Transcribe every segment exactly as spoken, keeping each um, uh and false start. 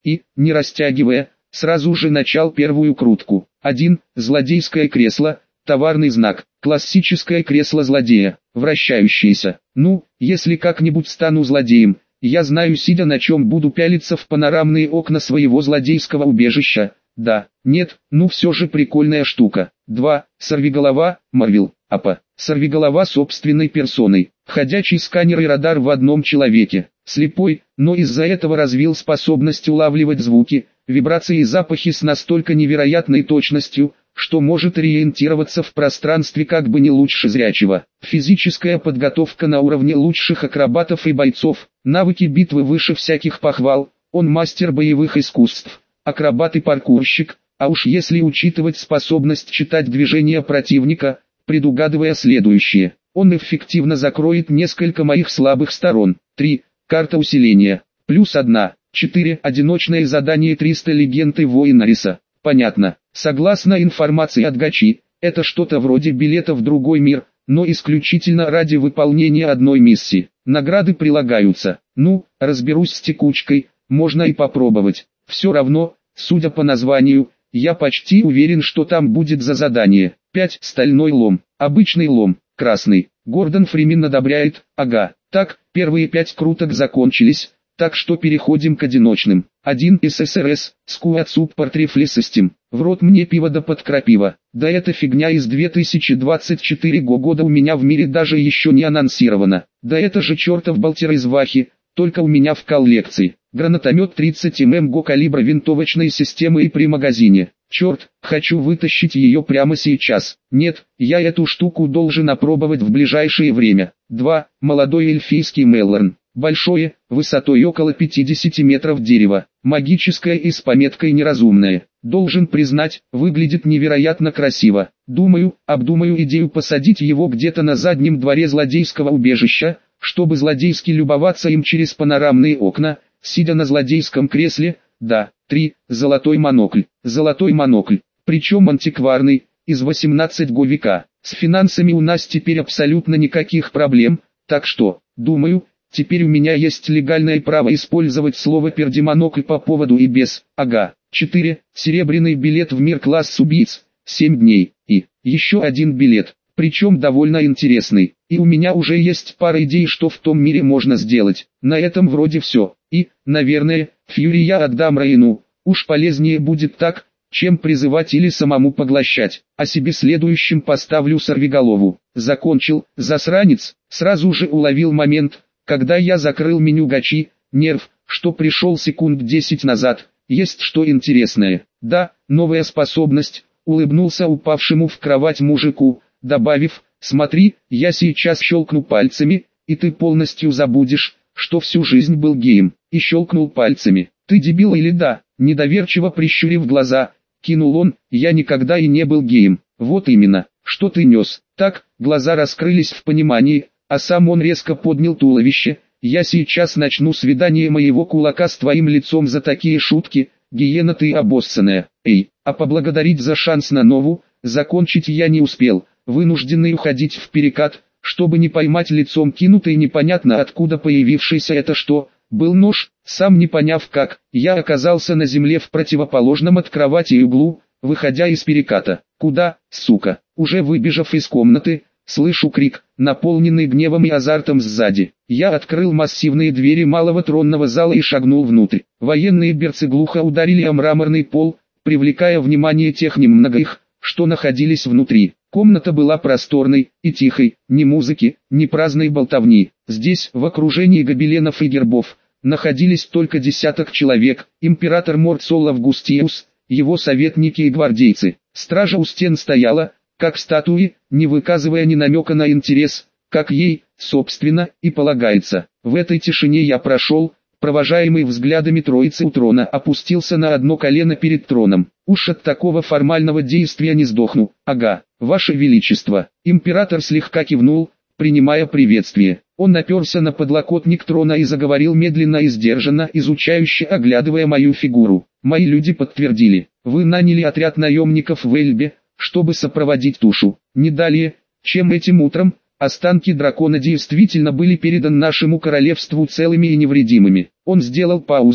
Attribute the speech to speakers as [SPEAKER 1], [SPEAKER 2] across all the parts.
[SPEAKER 1] и, не растягивая, сразу же начал первую крутку. один. Злодейское кресло, товарный знак, классическое кресло злодея, вращающееся. Ну, если как-нибудь стану злодеем, я знаю, сидя на чем буду пялиться в панорамные окна своего злодейского убежища. Да, нет, ну все же прикольная штука. два. Сорвиголова, Марвел, АПА. Сорвиголова собственной персоной. Ходячий сканер и радар в одном человеке. Слепой, но из-за этого развил способность улавливать звуки, вибрации и запахи с настолько невероятной точностью, что может ориентироваться в пространстве как бы не лучше зрячего. Физическая подготовка на уровне лучших акробатов и бойцов, навыки битвы выше всяких похвал, он мастер боевых искусств, акробат и паркурщик, а уж если учитывать способность читать движения противника, предугадывая следующее, он эффективно закроет несколько моих слабых сторон. три. Карта усиления. Плюс одна. четыре. Одиночное задание триста легенд и воин Ариса. Понятно. Согласно информации от Гачи, это что-то вроде билета в другой мир, но исключительно ради выполнения одной миссии. Награды прилагаются. Ну, разберусь с текучкой, можно и попробовать. Все равно, судя по названию, я почти уверен, что там будет за задание. пять. Стальной лом. Обычный лом. Красный. Гордон Фримен одобряет. Ага. Так, первые пять круток закончились, так что переходим к одиночным. один. ССРС, Squad Support Rifle System. В рот мне пиво да под крапива. Да эта фигня из две тысячи двадцать четвёртого года у меня в мире даже еще не анонсирована. Да это же чертов болтер из Вахи, только у меня в коллекции. Гранатомет тридцать миллиметров ГО калибра винтовочной системы и при магазине. Черт, хочу вытащить ее прямо сейчас. Нет, я эту штуку должен опробовать в ближайшее время. два. Молодой эльфийский Меллорн. Большое, высотой около пятидесяти метров дерево. Магическое и с пометкой неразумное. Должен признать, выглядит невероятно красиво. Думаю, обдумаю идею посадить его где-то на заднем дворе злодейского убежища, чтобы злодейски любоваться им через панорамные окна, сидя на злодейском кресле. Да. три. Золотой монокль. Золотой монокль, причем антикварный, из восемнадцатого века. С финансами у нас теперь абсолютно никаких проблем, так что, думаю, теперь у меня есть легальное право использовать слово пердемонокль по поводу и без. Ага. четыре. Серебряный билет в мир класс убийц. семь дней. И еще один билет, причем довольно интересный. И у меня уже есть пара идей, что в том мире можно сделать. На этом вроде все. И, наверное, Фьюри я отдам Рейну. Уж полезнее будет так, чем призывать или самому поглощать. А себе следующим поставлю сорвиголову. Закончил, засранец. Сразу же уловил момент, когда я закрыл меню Гачи, нерв, что пришел секунд десять назад. Есть что интересное. Да, новая способность. Улыбнулся упавшему в кровать мужику, добавив: смотри, я сейчас щелкну пальцами, и ты полностью забудешь, что всю жизнь был геем. И щелкнул пальцами. Ты дебил или да? Недоверчиво прищурив глаза, кинул он: я никогда и не был геем. Вот именно, что ты нес. Так, глаза раскрылись в понимании, а сам он резко поднял туловище. Я сейчас начну свидание моего кулака с твоим лицом за такие шутки, гиена ты обоссанная. Эй, а поблагодарить за шанс на нову, закончить я не успел, вынужденный уходить в перекат, чтобы не поймать лицом кинутый непонятно откуда появившийся это что, был нож. Сам не поняв как, я оказался на земле в противоположном от кровати углу, выходя из переката. Куда, сука? Уже выбежав из комнаты, слышу крик, наполненный гневом и азартом сзади. Я открыл массивные двери малого тронного зала и шагнул внутрь. Военные берцы глухо ударили о мраморный пол, привлекая внимание тех немногих, что находились внутри. Комната была просторной и тихой, ни музыки, ни праздной болтовни. Здесь, в окружении гобеленов и гербов, находились только десяток человек: император Морцол Августиус, его советники и гвардейцы. Стража у стен стояла, как статуи, не выказывая ни намека на интерес, как ей, собственно, и полагается. В этой тишине я прошел, провожаемый взглядами троицы у трона, опустился на одно колено перед троном. Уж от такого формального действия не сдохну. Ага, ваше величество. Император слегка кивнул, принимая приветствие. Он оперся на подлокотник трона и заговорил медленно и сдержанно, изучающе оглядывая мою фигуру. Мои люди подтвердили: вы наняли отряд наемников в Эльбе, чтобы сопроводить тушу. Не далее, чем этим утром, останки дракона действительно были переданы нашему королевству целыми и невредимыми. Он сделал паузу,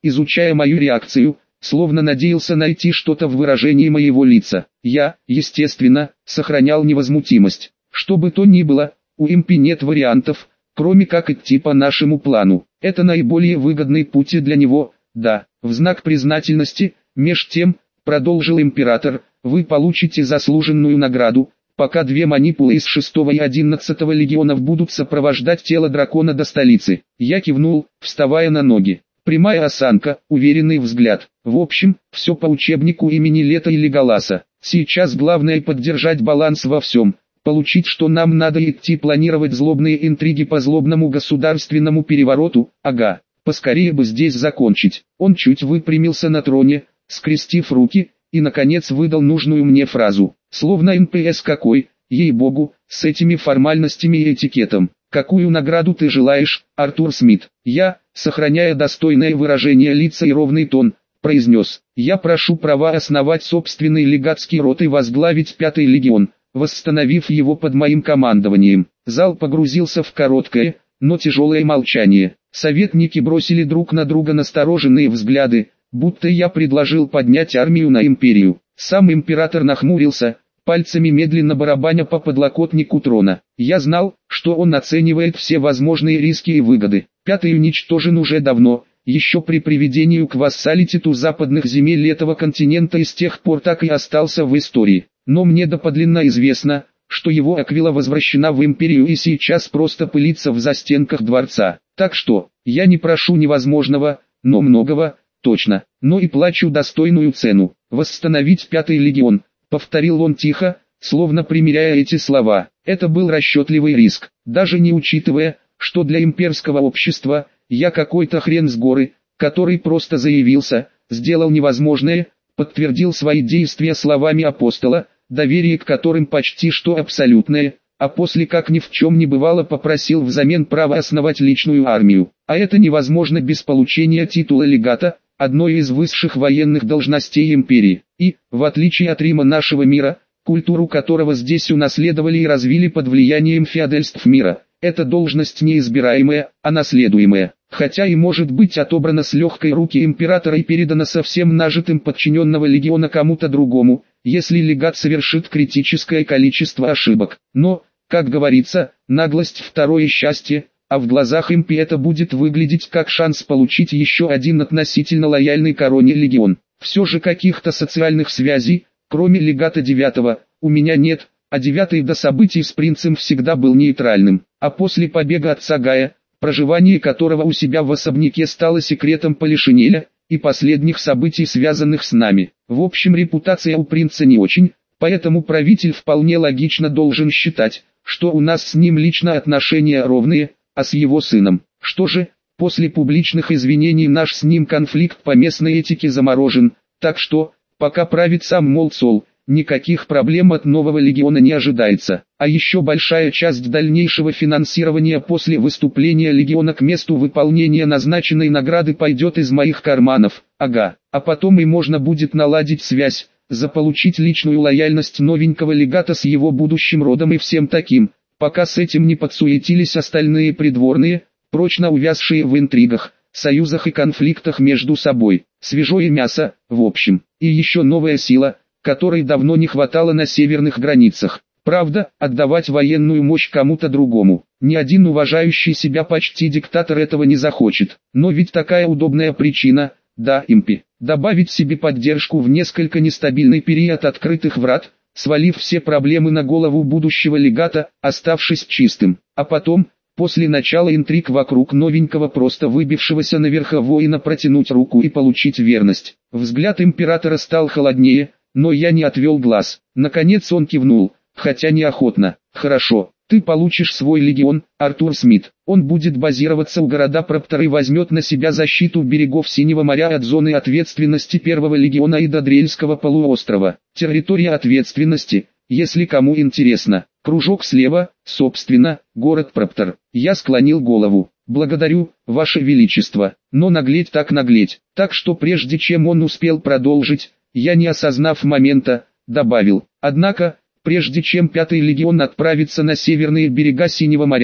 [SPEAKER 1] изучая мою реакцию, словно надеялся найти что-то в выражении моего лица. Я, естественно, сохранял невозмутимость. Что бы то ни было, у импи нет вариантов, кроме как идти по нашему плану. Это наиболее выгодный путь для него, да. В знак признательности, меж тем, продолжил император, вы получите заслуженную награду, пока две манипулы из шестого и одиннадцатого легионов будут сопровождать тело дракона до столицы. Я кивнул, вставая на ноги. Прямая осанка, уверенный взгляд. В общем, все по учебнику имени Лето и Леголаса. Сейчас главное поддержать баланс во всем. Получить, что нам надо, идти планировать злобные интриги по злобному государственному перевороту, ага. Поскорее бы здесь закончить. Он чуть выпрямился на троне, скрестив руки, и наконец выдал нужную мне фразу. Словно эн пэ эс какой, ей-богу, с этими формальностями и этикетом. Какую награду ты желаешь, Артур Смит? Я, сохраняя достойное выражение лица и ровный тон, произнес. Я прошу права основать собственный легатский род и возглавить пятый легион, восстановив его под моим командованием. Зал погрузился в короткое, но тяжелое молчание. Советники бросили друг на друга настороженные взгляды, будто я предложил поднять армию на империю. Сам император нахмурился, пальцами медленно барабаня по подлокотнику трона. Я знал, что он оценивает все возможные риски и выгоды. Пятый уничтожен уже давно, еще при приведении к вассалитету западных земель этого континента, и с тех пор так и остался в истории. Но мне доподлинно известно, что его аквила возвращена в империю и сейчас просто пылится в застенках дворца. Так что, я не прошу невозможного, но многого, точно, но и плачу достойную цену. Восстановить пятый легион, повторил он тихо, словно примеряя эти слова. Это был расчетливый риск, даже не учитывая, что для имперского общества, я какой-то хрен с горы, который просто заявился, сделал невозможное, подтвердил свои действия словами апостола, доверие к которым почти что абсолютное, а после, как ни в чем не бывало, попросил взамен право основать личную армию. А это невозможно без получения титула легата, одной из высших военных должностей империи. И, в отличие от Рима нашего мира, культуру которого здесь унаследовали и развили под влиянием феодальств мира, эта должность не избираемая, а наследуемая. Хотя и может быть отобрана с легкой руки императора и передана со всем нажитым подчиненного легиона кому-то другому, если легат совершит критическое количество ошибок. Но, как говорится, наглость второе счастье, а в глазах импи это будет выглядеть как шанс получить еще один относительно лояльный короне легион. Все же каких-то социальных связей, кроме легата девятого, у меня нет, а девятый до событий с принцем всегда был нейтральным. А после побега отца Гая, проживание которого у себя в особняке стало секретом Полишинеля, и последних событий, связанных с нами. В общем, репутация у принца не очень, поэтому правитель вполне логично должен считать, что у нас с ним лично отношения ровные, а с его сыном. Что же, после публичных извинений наш с ним конфликт по местной этике заморожен, так что, пока правит сам Молцол, никаких проблем от нового легиона не ожидается. А еще большая часть дальнейшего финансирования после выступления легиона к месту выполнения назначенной награды пойдет из моих карманов. Ага, а потом и можно будет наладить связь, заполучить личную лояльность новенького легата с его будущим родом и всем таким, пока с этим не подсуетились остальные придворные, прочно увязшие в интригах, союзах и конфликтах между собой. Свежое мясо, в общем, и еще новая сила, которой давно не хватало на северных границах. Правда, отдавать военную мощь кому-то другому, ни один уважающий себя почти диктатор этого не захочет. Но ведь такая удобная причина, да, импи, добавить себе поддержку в несколько нестабильный период открытых врат, свалив все проблемы на голову будущего легата, оставшись чистым. А потом, после начала интриг вокруг новенького просто выбившегося наверх воина, протянуть руку и получить верность. Взгляд императора стал холоднее, но я не отвел глаз. Наконец он кивнул, хотя неохотно. Хорошо, ты получишь свой легион, Артур Смит. Он будет базироваться у города Проптер и возьмет на себя защиту берегов Синего моря от зоны ответственности первого легиона и до Дрельского полуострова. Территория ответственности, если кому интересно. Кружок слева, собственно, город Проптер. Я склонил голову. Благодарю, Ваше Величество, но наглеть так наглеть. Так что прежде чем он успел продолжить, я, не осознав момента, добавил. Однако, прежде чем пятый легион отправится на северные берега Синего моря,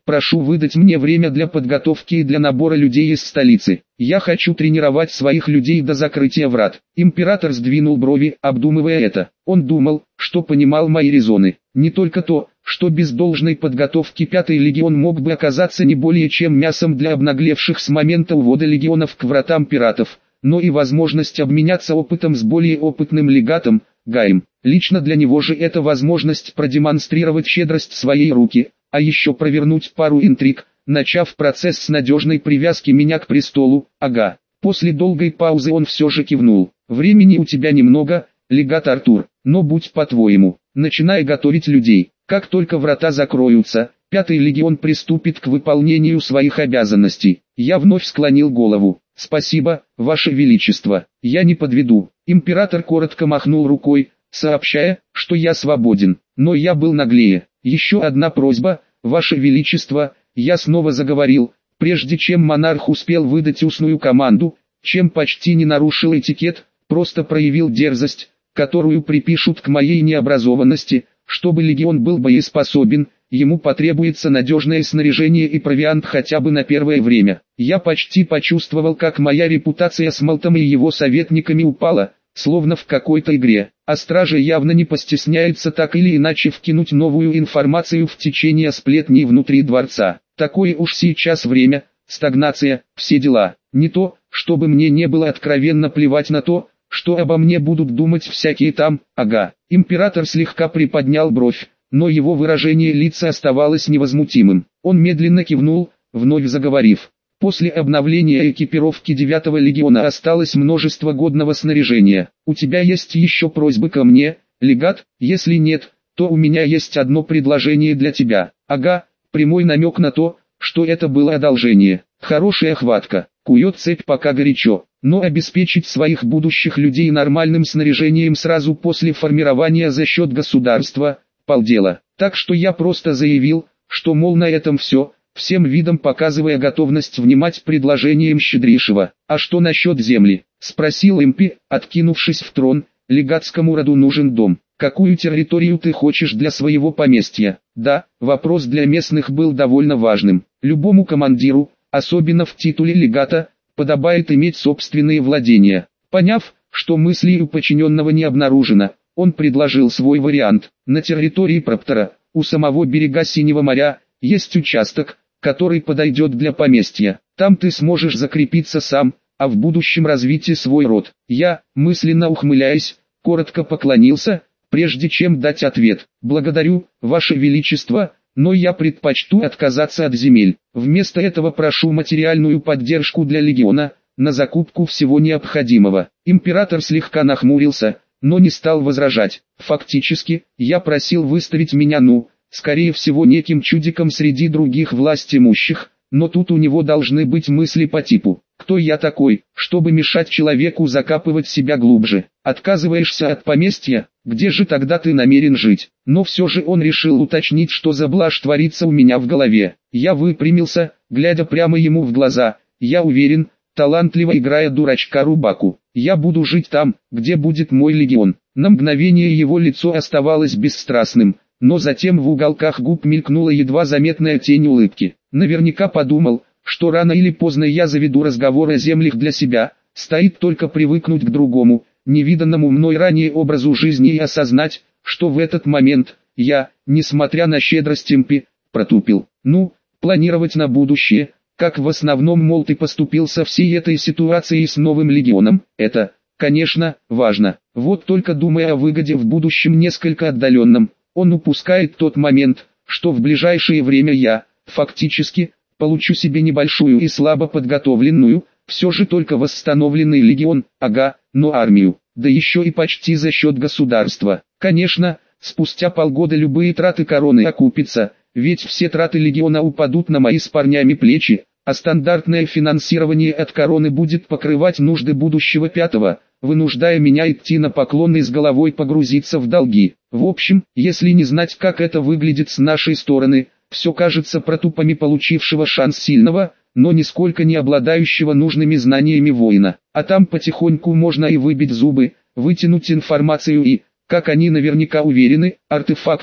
[SPEAKER 1] прошу выдать мне время для подготовки и для набора людей из столицы. Я хочу тренировать своих людей до закрытия врат. Император сдвинул брови, обдумывая это. Он думал, что понимал мои резоны. Не только то, что без должной подготовки Пятый легион мог бы оказаться не более чем мясом для обнаглевших с момента увода легионов к вратам пиратов, но и возможность обменяться опытом с более опытным легатом, Гаем. Лично для него же это возможность продемонстрировать щедрость своей руки, а еще провернуть пару интриг, начав процесс с надежной привязки меня к престолу. Ага. После долгой паузы он все же кивнул. Времени у тебя немного, легат Артур, но будь по-твоему, начинай готовить людей. Как только врата закроются, Пятый легион приступит к выполнению своих обязанностей. Я вновь склонил голову. Спасибо, Ваше Величество, я не подведу. Император коротко махнул рукой, сообщая, что я свободен. Но я был наглее. Еще одна просьба, Ваше Величество, я снова заговорил, прежде чем монарх успел выдать устную команду, чем почти не нарушил этикет, просто проявил дерзость, которую припишут к моей необразованности. Чтобы легион был боеспособен, ему потребуется надежное снаряжение и провиант хотя бы на первое время. Я почти почувствовал, как моя репутация с Малтом и его советниками упала, словно в какой-то игре, а стража явно не постесняется так или иначе вкинуть новую информацию в течение сплетней внутри дворца. Такое уж сейчас время, стагнация, все дела. Не то, чтобы мне не было откровенно плевать на то, что обо мне будут думать всякие там, ага. Император слегка приподнял бровь, но его выражение лица оставалось невозмутимым. Он медленно кивнул, вновь заговорив. После обновления экипировки девятого легиона осталось множество годного снаряжения. У тебя есть еще просьбы ко мне, легат? Если нет, то у меня есть одно предложение для тебя. Ага, прямой намек на то, что это было одолжение. Хорошая хватка, кует цепь пока горячо. Но обеспечить своих будущих людей нормальным снаряжением сразу после формирования за счет государства – полдела. Так что я просто заявил, что мол на этом все, всем видом показывая готовность внимать предложениям щедрейшего. А что насчет земли? Спросил Эмпи, откинувшись в трон. Легатскому роду нужен дом. Какую территорию ты хочешь для своего поместья? Да, вопрос для местных был довольно важным. Любому командиру, особенно в титуле легата, подобает иметь собственные владения. Поняв, что мысли у подчиненного не обнаружено, он предложил свой вариант. На территории Проптора, у самого берега Синего моря, есть участок, который подойдет для поместья. Там ты сможешь закрепиться сам, а в будущем развить свой род. Я, мысленно ухмыляясь, коротко поклонился, прежде чем дать ответ. Благодарю, Ваше Величество, но я предпочту отказаться от земель. Вместо этого прошу материальную поддержку для легиона, на закупку всего необходимого. Император слегка нахмурился, но не стал возражать. Фактически, я просил выставить меня ну, скорее всего неким чудиком среди других властимущих, но тут у него должны быть мысли по типу: кто я такой, чтобы мешать человеку закапывать себя глубже? Отказываешься от поместья? Где же тогда ты намерен жить? Но все же он решил уточнить, что за блажь творится у меня в голове. Я выпрямился, глядя прямо ему в глаза. Я уверен, талантливо играя дурачка Рубаку, я буду жить там, где будет мой легион. На мгновение его лицо оставалось бесстрастным, но затем в уголках губ мелькнула едва заметная тень улыбки. Наверняка подумал, что рано или поздно я заведу разговор о землях для себя, стоит только привыкнуть к другому, невиданному мной ранее образу жизни и осознать, что в этот момент я, несмотря на щедрость Эмпи, протупил. Ну, планировать на будущее, как в основном мол ты поступил со всей этой ситуацией с новым легионом, это, конечно, важно. Вот только думая о выгоде в будущем несколько отдаленном, он упускает тот момент, что в ближайшее время я, фактически, получу себе небольшую и слабо подготовленную, все же только восстановленный легион, ага, но армию, да еще и почти за счет государства. Конечно, спустя полгода любые траты короны окупятся, ведь все траты легиона упадут на мои с парнями плечи, а стандартное финансирование от короны будет покрывать нужды будущего пятого, вынуждая меня идти на поклон и с головой погрузиться в долги. В общем, если не знать, как это выглядит с нашей стороны, все кажется протупами получившего шанс сильного, но нисколько не обладающего нужными знаниями воина. А там потихоньку можно и выбить зубы, вытянуть информацию и, как они наверняка уверены, артефакты,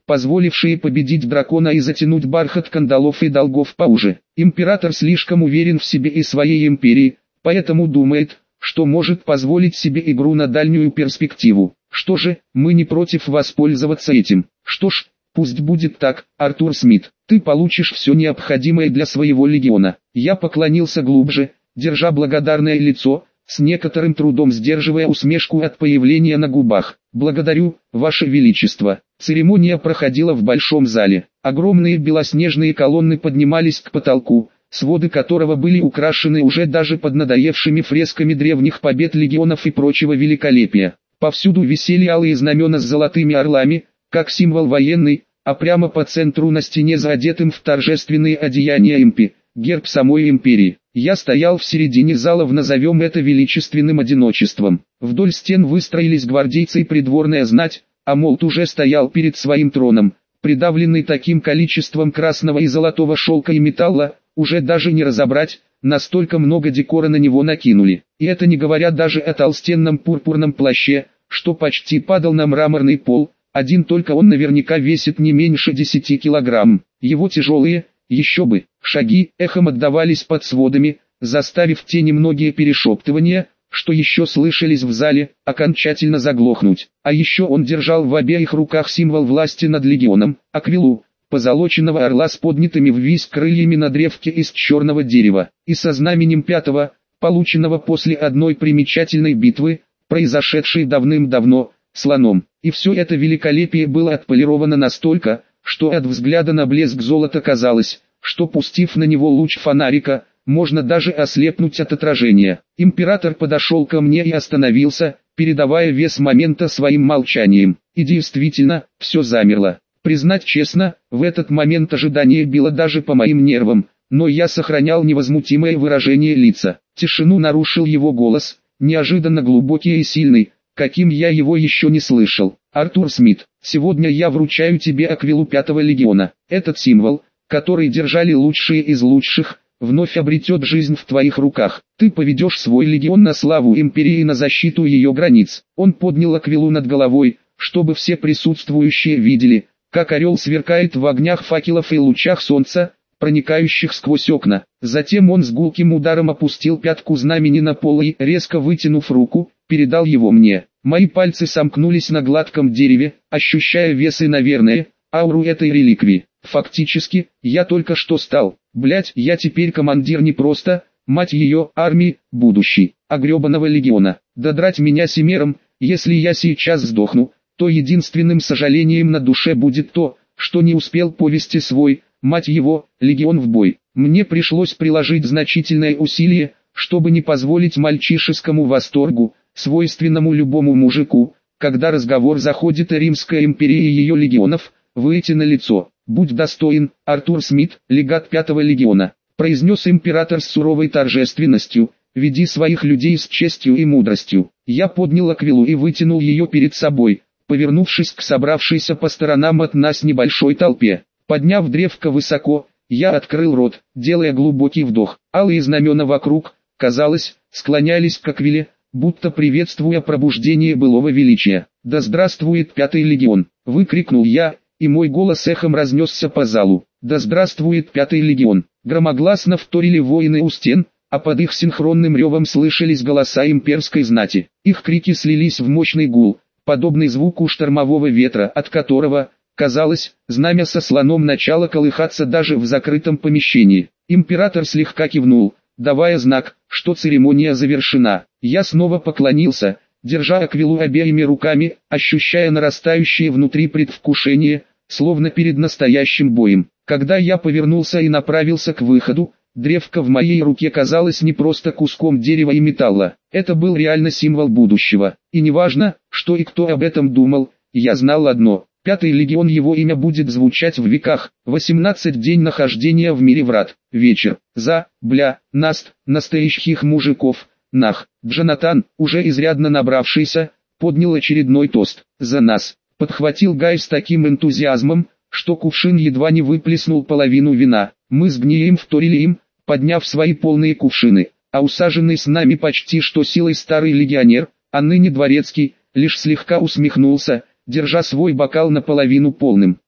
[SPEAKER 1] позволившие победить дракона и затянуть бархат кандалов и долгов поуже. Император слишком уверен в себе и своей империи, поэтому думает, что может позволить себе игру на дальнюю перспективу. Что же, мы не против воспользоваться этим. Что ж, пусть будет так, Артур Смит. Ты получишь все необходимое для своего легиона. Я поклонился глубже, держа благодарное лицо, с некоторым трудом сдерживая усмешку от появления на губах. «Благодарю, Ваше Величество». Церемония проходила в большом зале. Огромные белоснежные колонны поднимались к потолку, своды которого были украшены уже даже поднадоевшими фресками древних побед легионов и прочего великолепия. Повсюду висели алые знамена с золотыми орлами, как символ военный, а прямо по центру на стене задетым в торжественные одеяния импи, герб самой империи. Я стоял в середине зала в, назовем это, величественным одиночеством. Вдоль стен выстроились гвардейцы и придворная знать, а Молт уже стоял перед своим троном, придавленный таким количеством красного и золотого шелка и металла, уже даже не разобрать, настолько много декора на него накинули. И это не говоря даже о толстенном пурпурном плаще, что почти падал на мраморный пол. Один только он наверняка весит не меньше десяти килограмм. Его тяжелые, еще бы, шаги эхом отдавались под сводами, заставив те немногие перешептывания, что еще слышались в зале, окончательно заглохнуть. А еще он держал в обеих руках символ власти над легионом, аквилу, позолоченного орла с поднятыми ввысь крыльями на древке из черного дерева, и со знаменем пятого, полученного после одной примечательной битвы, произошедшей давным-давно, слоном. И все это великолепие было отполировано настолько, что от взгляда на блеск золота казалось, что пустив на него луч фонарика, можно даже ослепнуть от отражения. Император подошел ко мне и остановился, передавая вес момента своим молчанием. И действительно, все замерло. Признать честно, в этот момент ожидание било даже по моим нервам, но я сохранял невозмутимое выражение лица. Тишину нарушил его голос, неожиданно глубокий и сильный, каким я его еще не слышал. «Артур Смит, сегодня я вручаю тебе аквилу пятого легиона. Этот символ, который держали лучшие из лучших, вновь обретет жизнь в твоих руках. Ты поведешь свой легион на славу империи и на защиту ее границ». Он поднял аквилу над головой, чтобы все присутствующие видели, как орел сверкает в огнях факелов и лучах солнца, проникающих сквозь окна. Затем он с гулким ударом опустил пятку знамени на пол и, резко вытянув руку, передал его мне. Мои пальцы сомкнулись на гладком дереве, ощущая вес и, наверное, ауру этой реликвии. Фактически, я только что стал, блять, я теперь командир не просто, мать ее, армии, будущей, а гребаного легиона. Да драть меня семером, если я сейчас сдохну, то единственным сожалением на душе будет то, что не успел повести свой, мать его, легион в бой. Мне пришлось приложить значительное усилие, чтобы не позволить мальчишескому восторгу, свойственному любому мужику, когда разговор заходит о Римской империи и ее легионов, выйти на лицо. «Будь достоин, Артур Смит, легат пятого легиона», произнес император с суровой торжественностью, «веди своих людей с честью и мудростью». Я поднял аквилу и вытянул ее перед собой, повернувшись к собравшейся по сторонам от нас небольшой толпе. Подняв древко высоко, я открыл рот, делая глубокий вдох. Алые знамена вокруг, казалось, склонялись к аквиле, будто приветствуя пробуждение былого величия. «Да здравствует пятый легион!» — выкрикнул я, и мой голос эхом разнесся по залу. «Да здравствует пятый легион!» Громогласно вторили воины у стен, а под их синхронным ревом слышались голоса имперской знати. Их крики слились в мощный гул, подобный звуку штормового ветра, от которого, казалось, знамя со слоном начало колыхаться даже в закрытом помещении. Император слегка кивнул, давая знак, что церемония завершена. Я снова поклонился, держа аквилу обеими руками, ощущая нарастающее внутри предвкушение, словно перед настоящим боем. Когда я повернулся и направился к выходу, древко в моей руке казалось не просто куском дерева и металла. Это был реально символ будущего. И неважно, что и кто об этом думал, я знал одно. Пятый легион, его имя будет звучать в веках. восемнадцать день нахождения в мире врат. Вечер. За, бля, наст, настоящих мужиков. Нах. Джонатан, уже изрядно набравшийся, поднял очередной тост. За нас. Подхватил Гай с таким энтузиазмом, что кувшин едва не выплеснул половину вина. Мы с Гнием вторили им, подняв свои полные кувшины. А усаженный с нами почти что силой старый легионер, а ныне дворецкий, лишь слегка усмехнулся, держа свой бокал наполовину полным.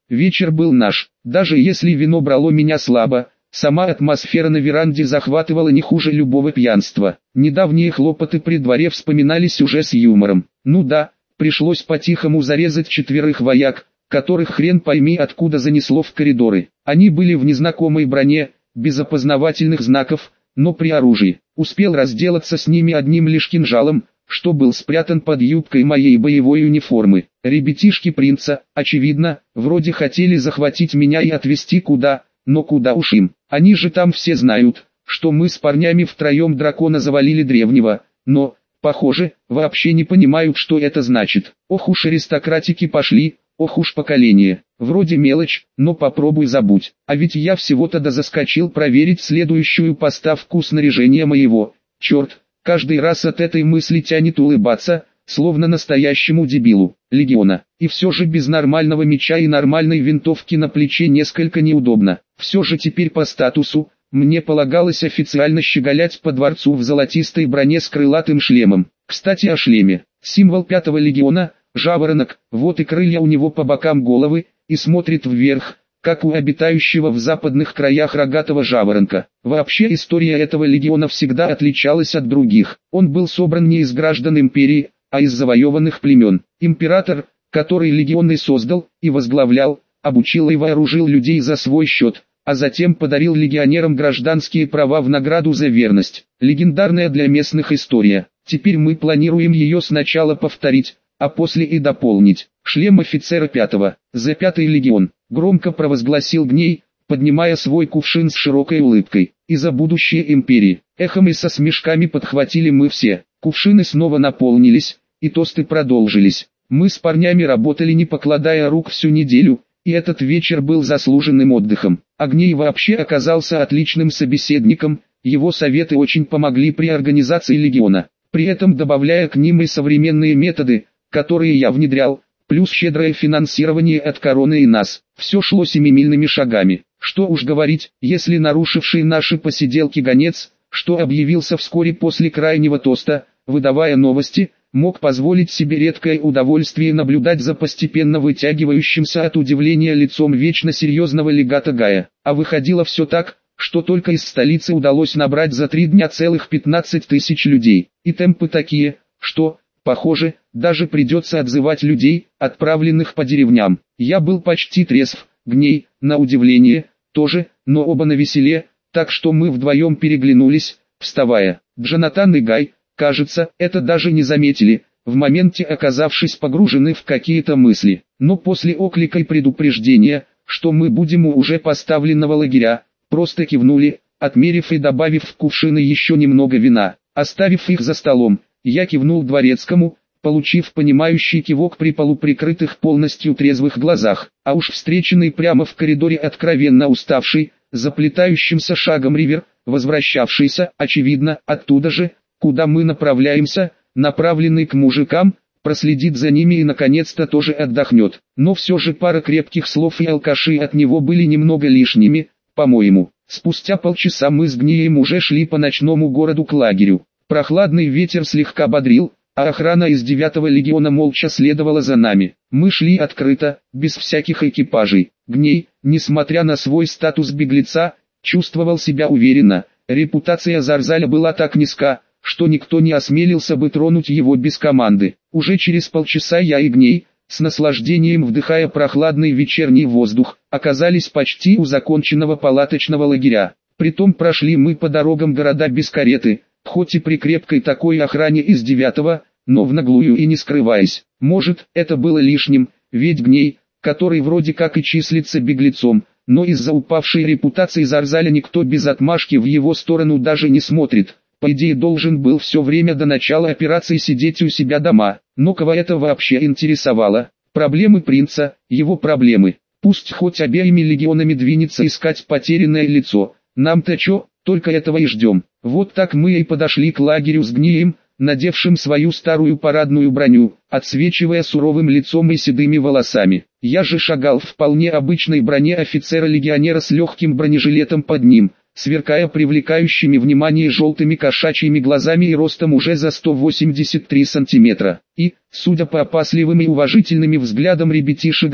[SPEAKER 1] вечер был наш. Даже если вино брало меня слабо, сама атмосфера на веранде захватывала не хуже любого пьянства. Недавние хлопоты при дворе вспоминались уже с юмором. Ну да, пришлось по-тихому зарезать четверых вояк, которых хрен пойми откуда занесло в коридоры. Они были в незнакомой броне, без опознавательных знаков, но при оружии. Успел разделаться с ними одним лишь кинжалом, что был спрятан под юбкой моей боевой униформы. Ребятишки принца, очевидно, вроде хотели захватить меня и отвезти куда, но куда уж им. Они же там все знают, что мы с парнями втроем дракона завалили древнего, но, похоже, вообще не понимают, что это значит. Ох уж аристократики пошли, ох уж поколение. Вроде мелочь, но попробуй забудь. А ведь я всего-то да заскочил проверить следующую поставку снаряжения моего. Черт, каждый раз от этой мысли тянет улыбаться, словно настоящему дебилу. Легиона. И все же без нормального меча и нормальной винтовки на плече несколько неудобно. Все же теперь по статусу, мне полагалось официально щеголять по дворцу в золотистой броне с крылатым шлемом. Кстати о шлеме. Символ пятого легиона, жаворонок, вот и крылья у него по бокам головы, и смотрит вверх, как у обитающего в западных краях рогатого жаворонка. Вообще история этого легиона всегда отличалась от других. Он был собран не из граждан империи, а из завоеванных племен. Император, который легион и создал, и возглавлял, обучил и вооружил людей за свой счет, а затем подарил легионерам гражданские права в награду за верность. Легендарная для местных история. Теперь мы планируем ее сначала повторить, а после и дополнить. Шлем офицера пятого, за пятый легион, громко провозгласил Гней, поднимая свой кувшин с широкой улыбкой. И за будущее империи. Эхом и со смешками подхватили мы все. Кувшины снова наполнились, и тосты продолжились. Мы с парнями работали не покладая рук всю неделю, и этот вечер был заслуженным отдыхом. Агней вообще оказался отличным собеседником, его советы очень помогли при организации легиона, при этом добавляя к ним и современные методы, которые я внедрял, плюс щедрое финансирование от короны и нас. Все шло семимильными шагами. Что уж говорить, если нарушивший наши посиделки гонец, что объявился вскоре после крайнего тоста, выдавая новости, мог позволить себе редкое удовольствие наблюдать за постепенно вытягивающимся от удивления лицом вечно серьезного легата Гая. А выходило все так, что только из столицы удалось набрать за три дня целых пятнадцать тысяч людей. И темпы такие, что, похоже, даже придется отзывать людей, отправленных по деревням. Я был почти трезв, Гней, на удивление, тоже, но оба навеселе, так что мы вдвоем переглянулись, вставая. Джонатан и Гай, кажется, это даже не заметили, в моменте оказавшись погружены в какие-то мысли. Но после оклика и предупреждения, что мы будем у уже поставленного лагеря, просто кивнули, отмерив и добавив в кувшины еще немного вина. Оставив их за столом, я кивнул дворецкому, получив понимающий кивок при полуприкрытых полностью трезвых глазах, а уж встреченный прямо в коридоре откровенно уставший, заплетающимся шагом Ривер, возвращавшийся, очевидно, оттуда же, куда мы направляемся, направленный к мужикам, проследит за ними и наконец-то тоже отдохнет. Но все же пара крепких слов и алкаши от него были немного лишними, по-моему. Спустя полчаса мы с Гнием уже шли по ночному городу к лагерю. Прохладный ветер слегка бодрил, а охрана из девятого легиона молча следовала за нами. Мы шли открыто, без всяких экипажей. Гней, несмотря на свой статус беглеца, чувствовал себя уверенно. Репутация Зарзаля была так низка, что никто не осмелился бы тронуть его без команды. Уже через полчаса я и Гней, с наслаждением вдыхая прохладный вечерний воздух, оказались почти у законченного палаточного лагеря. Притом прошли мы по дорогам города без кареты, хоть и при крепкой такой охране из девятого, но в наглую и не скрываясь. Может, это было лишним, ведь Гней, который вроде как и числится беглецом, но из-за упавшей репутации Зарзаля никто без отмашки в его сторону даже не смотрит. По идее должен был все время до начала операции сидеть у себя дома, но кого это вообще интересовало? Проблемы принца, его проблемы. Пусть хоть обеими легионами двинется искать потерянное лицо, нам-то чё, только этого и ждем. Вот так мы и подошли к лагерю с Гнием, надевшим свою старую парадную броню, отсвечивая суровым лицом и седыми волосами. Я же шагал в вполне обычной броне офицера-легионера с легким бронежилетом под ним, сверкая привлекающими внимание желтыми кошачьими глазами и ростом уже за сто восемьдесят три сантиметра. И, судя по опасливым и уважительным взглядам ребятишек Гая,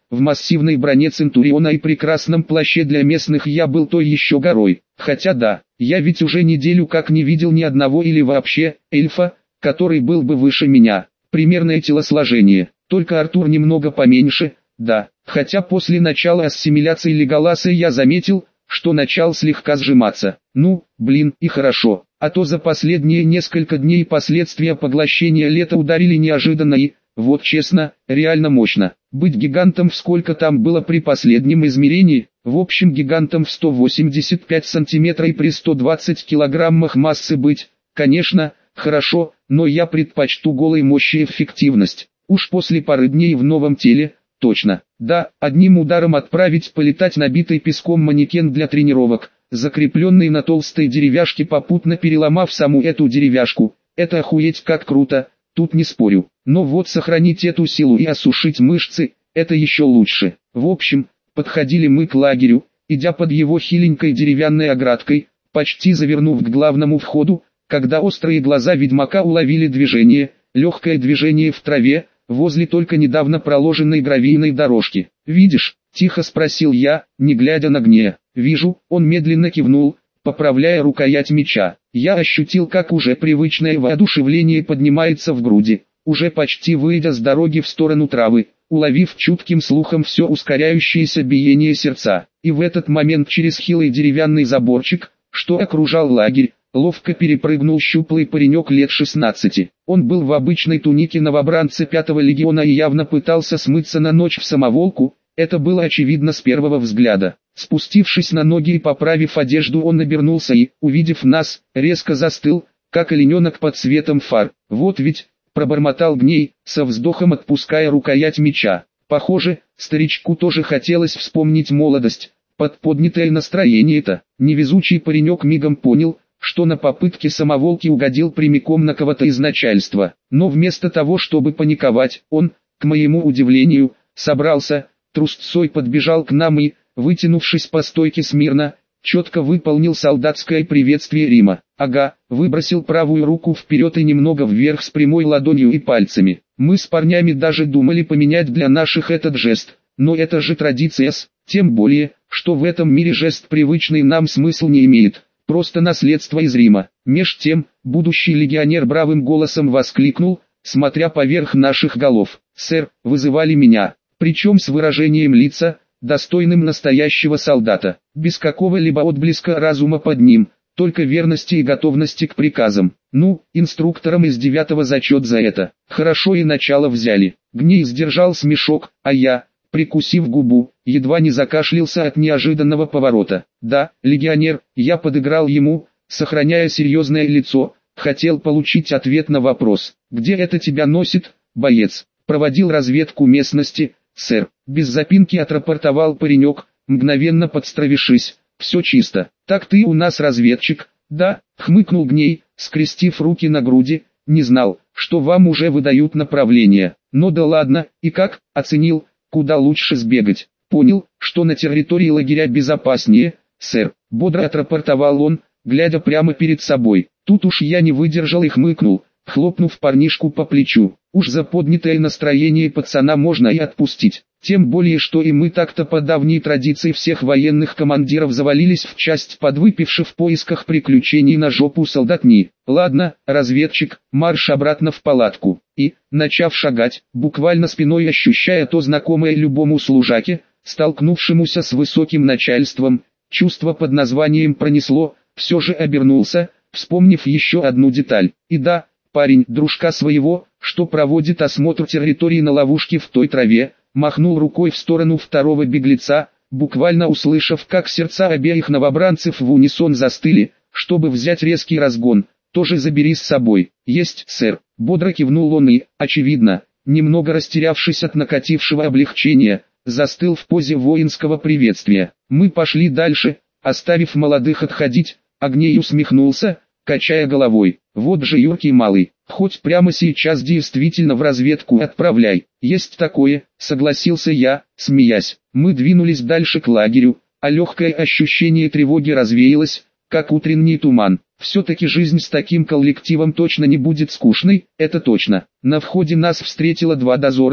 [SPEAKER 1] в массивной броне Центуриона и прекрасном плаще для местных я был той еще горой. Хотя да, я ведь уже неделю как не видел ни одного или вообще эльфа, который был бы выше меня. Примерное телосложение, только Артур немного поменьше, да. Хотя после начала ассимиляции Леголаса я заметил, что начал слегка сжиматься. Ну, блин, и хорошо, а то за последние несколько дней последствия поглощения лета ударили неожиданно и, вот честно, реально мощно. Быть гигантом в сколько там было при последнем измерении, в общем гигантом в сто восемьдесят пять сантиметров и при ста двадцати килограммах массы быть, конечно, хорошо, но я предпочту голой мощь и эффективность. Уж после пары дней в новом теле, точно. Да, одним ударом отправить полетать набитый песком манекен для тренировок, закрепленный на толстой деревяшке, попутно переломав саму эту деревяшку. Это охуеть как круто, тут не спорю. Но вот сохранить эту силу и осушить мышцы, это еще лучше. В общем, подходили мы к лагерю, идя под его хиленькой деревянной оградкой, почти завернув к главному входу, когда острые глаза ведьмака уловили движение, легкое движение в траве, возле только недавно проложенной гравийной дорожки. «Видишь?» – тихо спросил я, не глядя на Гнея. «Вижу», – он медленно кивнул, поправляя рукоять меча. Я ощутил, как уже привычное воодушевление поднимается в груди, уже почти выйдя с дороги в сторону травы, уловив чутким слухом все ускоряющееся биение сердца. И в этот момент через хилый деревянный заборчик, что окружал лагерь, ловко перепрыгнул щуплый паренек лет шестнадцати. Он был в обычной тунике новобранца пятого легиона и явно пытался смыться на ночь в самоволку, это было очевидно с первого взгляда. Спустившись на ноги и поправив одежду, он обернулся и, увидев нас, резко застыл, как олененок под светом фар. «Вот ведь», — пробормотал Гней, со вздохом отпуская рукоять меча. Похоже, старичку тоже хотелось вспомнить молодость, под поднятое настроение-то. Невезучий паренек мигом понял, что на попытке самоволки угодил прямиком на кого-то из начальства. Но вместо того, чтобы паниковать, он, к моему удивлению, собрался, трусцой подбежал к нам и, вытянувшись по стойке смирно, четко выполнил солдатское приветствие Рима. Ага, выбросил правую руку вперед и немного вверх с прямой ладонью и пальцами. Мы с парнями даже думали поменять для наших этот жест, но это же традиция с, тем более, что в этом мире жест привычный нам смысл не имеет. Просто наследство из Рима. Меж тем, будущий легионер бравым голосом воскликнул, смотря поверх наших голов: «Сэр, вызывали меня», причем с выражением лица, достойным настоящего солдата, без какого-либо отблеска разума под ним, только верности и готовности к приказам. Ну, инструкторам из девятого зачет за это. Хорошо и начало взяли. Гней сдержал смешок, а я, прикусив губу, едва не закашлялся от неожиданного поворота. Да, легионер, я подыграл ему, сохраняя серьезное лицо, хотел получить ответ на вопрос. «Где это тебя носит, боец?» Проводил разведку местности, сэр. Без запинки отрапортовал паренек, мгновенно подстравившись. «Все чисто. Так ты у нас разведчик?» «Да», хмыкнул Гней, скрестив руки на груди. «Не знал, что вам уже выдают направление. Но да ладно, и как?» «Оценил, куда лучше сбегать. Понял, что на территории лагеря безопаснее, сэр», бодро отрапортовал он, глядя прямо перед собой. Тут уж я не выдержал и хмыкнул, хлопнув парнишку по плечу. Уж за поднятое настроение пацана можно и отпустить. Тем более, что и мы так-то по давней традиции всех военных командиров завалились в часть подвыпивших в поисках приключений на жопу солдатни. Ладно, разведчик, марш обратно в палатку. И, начав шагать, буквально спиной ощущая то знакомое любому служаке, столкнувшемуся с высоким начальством, чувство под названием пронесло, все же обернулся, вспомнив еще одну деталь. И да, парень, дружка своего, что проводит осмотр территории на ловушке в той траве, махнул рукой в сторону второго беглеца, буквально услышав, как сердца обеих новобранцев в унисон застыли, чтобы взять резкий разгон. «Тоже забери с собой». «Есть, сэр», бодро кивнул он и, очевидно, немного растерявшись от накатившего облегчения, застыл в позе воинского приветствия. Мы пошли дальше, оставив молодых отходить, а Гней усмехнулся, качая головой. «Вот же юркий малый, хоть прямо сейчас действительно в разведку отправляй». «Есть такое», согласился я, смеясь. Мы двинулись дальше к лагерю, а легкое ощущение тревоги развеялось, как утренний туман. Все-таки жизнь с таким коллективом точно не будет скучной, это точно. На входе нас встретило два дозорных,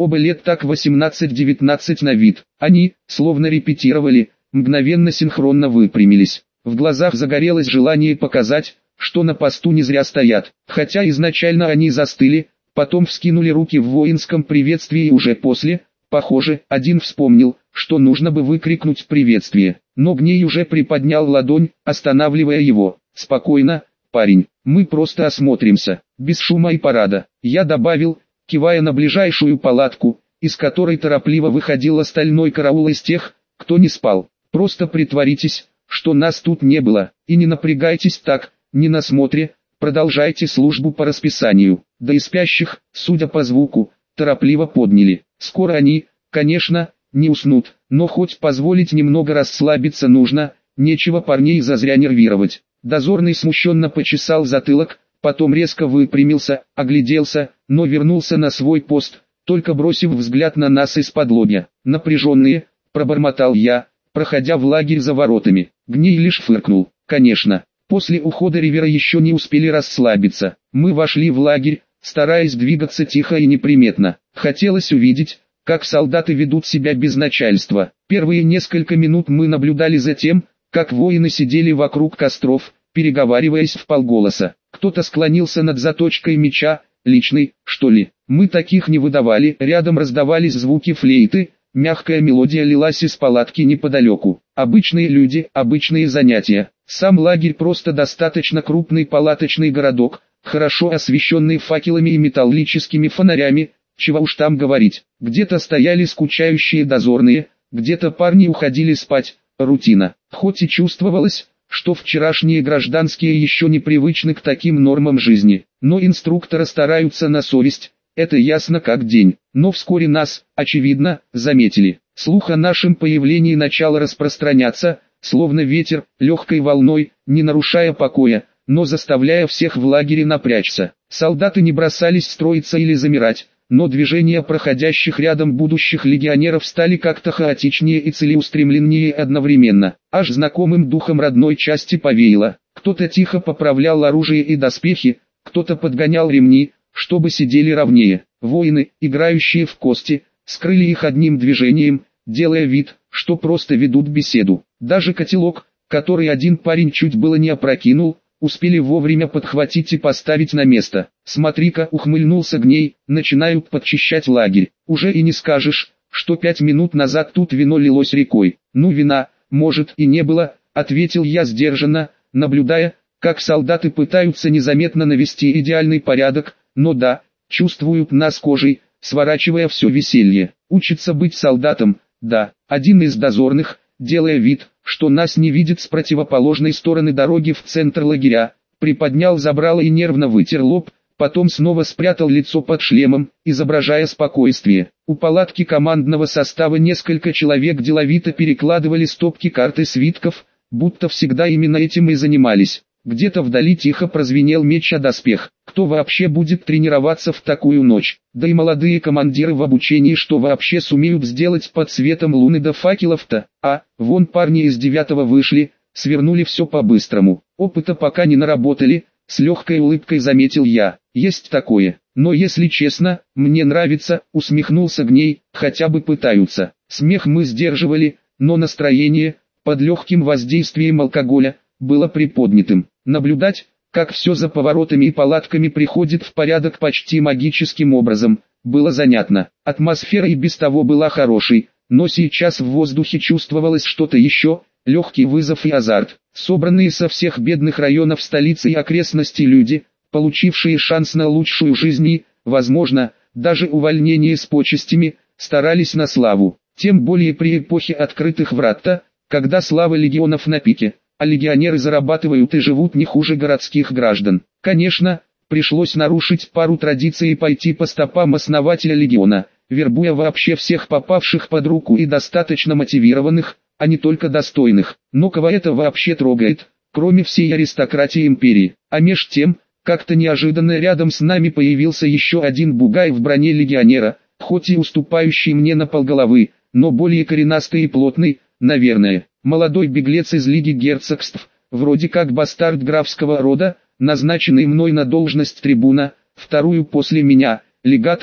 [SPEAKER 1] оба лет так восемнадцать-девятнадцать на вид. Они, словно репетировали, мгновенно синхронно выпрямились. В глазах загорелось желание показать, что на посту не зря стоят. Хотя изначально они застыли, потом вскинули руки в воинском приветствии и уже после, похоже, один вспомнил, что нужно бы выкрикнуть приветствие. Но Гней уже приподнял ладонь, останавливая его. «Спокойно, парень, мы просто осмотримся, без шума и парада», я добавил, кивая на ближайшую палатку, из которой торопливо выходил остальной караул из тех, кто не спал. «Просто притворитесь, что нас тут не было, и не напрягайтесь так, не на смотре, продолжайте службу по расписанию». Да и спящих, судя по звуку, торопливо подняли. Скоро они, конечно, не уснут, но хоть позволить немного расслабиться нужно, нечего парней зазря нервировать. Дозорный смущенно почесал затылок, потом резко выпрямился, огляделся, но вернулся на свой пост, только бросив взгляд на нас из-под лобья. «Напряженные», — пробормотал я, проходя в лагерь за воротами. Гней лишь фыркнул. Конечно, после ухода Ривера еще не успели расслабиться. Мы вошли в лагерь, стараясь двигаться тихо и неприметно. Хотелось увидеть, как солдаты ведут себя без начальства. Первые несколько минут мы наблюдали за тем, как воины сидели вокруг костров, переговариваясь вполголоса. Кто-то склонился над заточкой меча, личный, что ли. Мы таких не выдавали, рядом раздавались звуки флейты, мягкая мелодия лилась из палатки неподалеку. Обычные люди, обычные занятия. Сам лагерь просто достаточно крупный палаточный городок, хорошо освещенный факелами и металлическими фонарями, чего уж там говорить. Где-то стояли скучающие дозорные, где-то парни уходили спать, рутина. Хоть и чувствовалось, что вчерашние гражданские еще не привычны к таким нормам жизни, но инструкторы стараются на совесть, это ясно как день. Но вскоре нас, очевидно, заметили. Слух о нашем появлении начал распространяться, словно ветер, легкой волной, не нарушая покоя, но заставляя всех в лагере напрячься. Солдаты не бросались строиться или замирать, но движения проходящих рядом будущих легионеров стали как-то хаотичнее и целеустремленнее одновременно. Аж знакомым духом родной части повеяло. Кто-то тихо поправлял оружие и доспехи, кто-то подгонял ремни, чтобы сидели ровнее. Воины, играющие в кости, скрыли их одним движением, делая вид, что просто ведут беседу. Даже котелок, который один парень чуть было не опрокинул, успели вовремя подхватить и поставить на место. «Смотри-ка», — ухмыльнулся Гней, — «начинают подчищать лагерь. Уже и не скажешь, что пять минут назад тут вино лилось рекой». «Ну вина, может и не было», — ответил я сдержанно, наблюдая, как солдаты пытаются незаметно навести идеальный порядок, но да, чувствуют нас кожей, сворачивая все веселье. Учится быть солдатом, да. Один из дозорных, делая вид, что нас не видит с противоположной стороны дороги в центр лагеря, приподнял забрало и нервно вытер лоб, потом снова спрятал лицо под шлемом, изображая спокойствие. У палатки командного состава несколько человек деловито перекладывали стопки карт и свитков, будто всегда именно этим и занимались. Где-то вдали тихо прозвенел меч о доспех. Кто вообще будет тренироваться в такую ночь? Да и молодые командиры в обучении что вообще сумеют сделать под светом луны до факелов-то? А, вон парни из девятого вышли, свернули все по-быстрому. Опыта пока не наработали, с легкой улыбкой заметил я. Есть такое. Но если честно, мне нравится, усмехнулся Гней, хотя бы пытаются. Смех мы сдерживали, но настроение, под легким воздействием алкоголя, было приподнятым. Наблюдать, как все за поворотами и палатками приходит в порядок почти магическим образом, было занятно. Атмосфера и без того была хорошей, но сейчас в воздухе чувствовалось что-то еще, легкий вызов и азарт. Собранные со всех бедных районов столицы и окрестностей люди, получившие шанс на лучшую жизнь и, возможно, даже увольнение с почестями, старались на славу. Тем более при эпохе открытых врат-то, когда слава легионов на пике, а легионеры зарабатывают и живут не хуже городских граждан. Конечно, пришлось нарушить пару традиций и пойти по стопам основателя легиона, вербуя вообще всех попавших под руку и достаточно мотивированных, а не только достойных. Но кого это вообще трогает, кроме всей аристократии империи? А меж тем, как-то неожиданно рядом с нами появился еще один бугай в броне легионера, хоть и уступающий мне на полголовы, но более коренастый и плотный, наверное. Молодой беглец из Лиги Герцогств, вроде как бастард графского рода, назначенный мной на должность трибуна, вторую после меня, легата,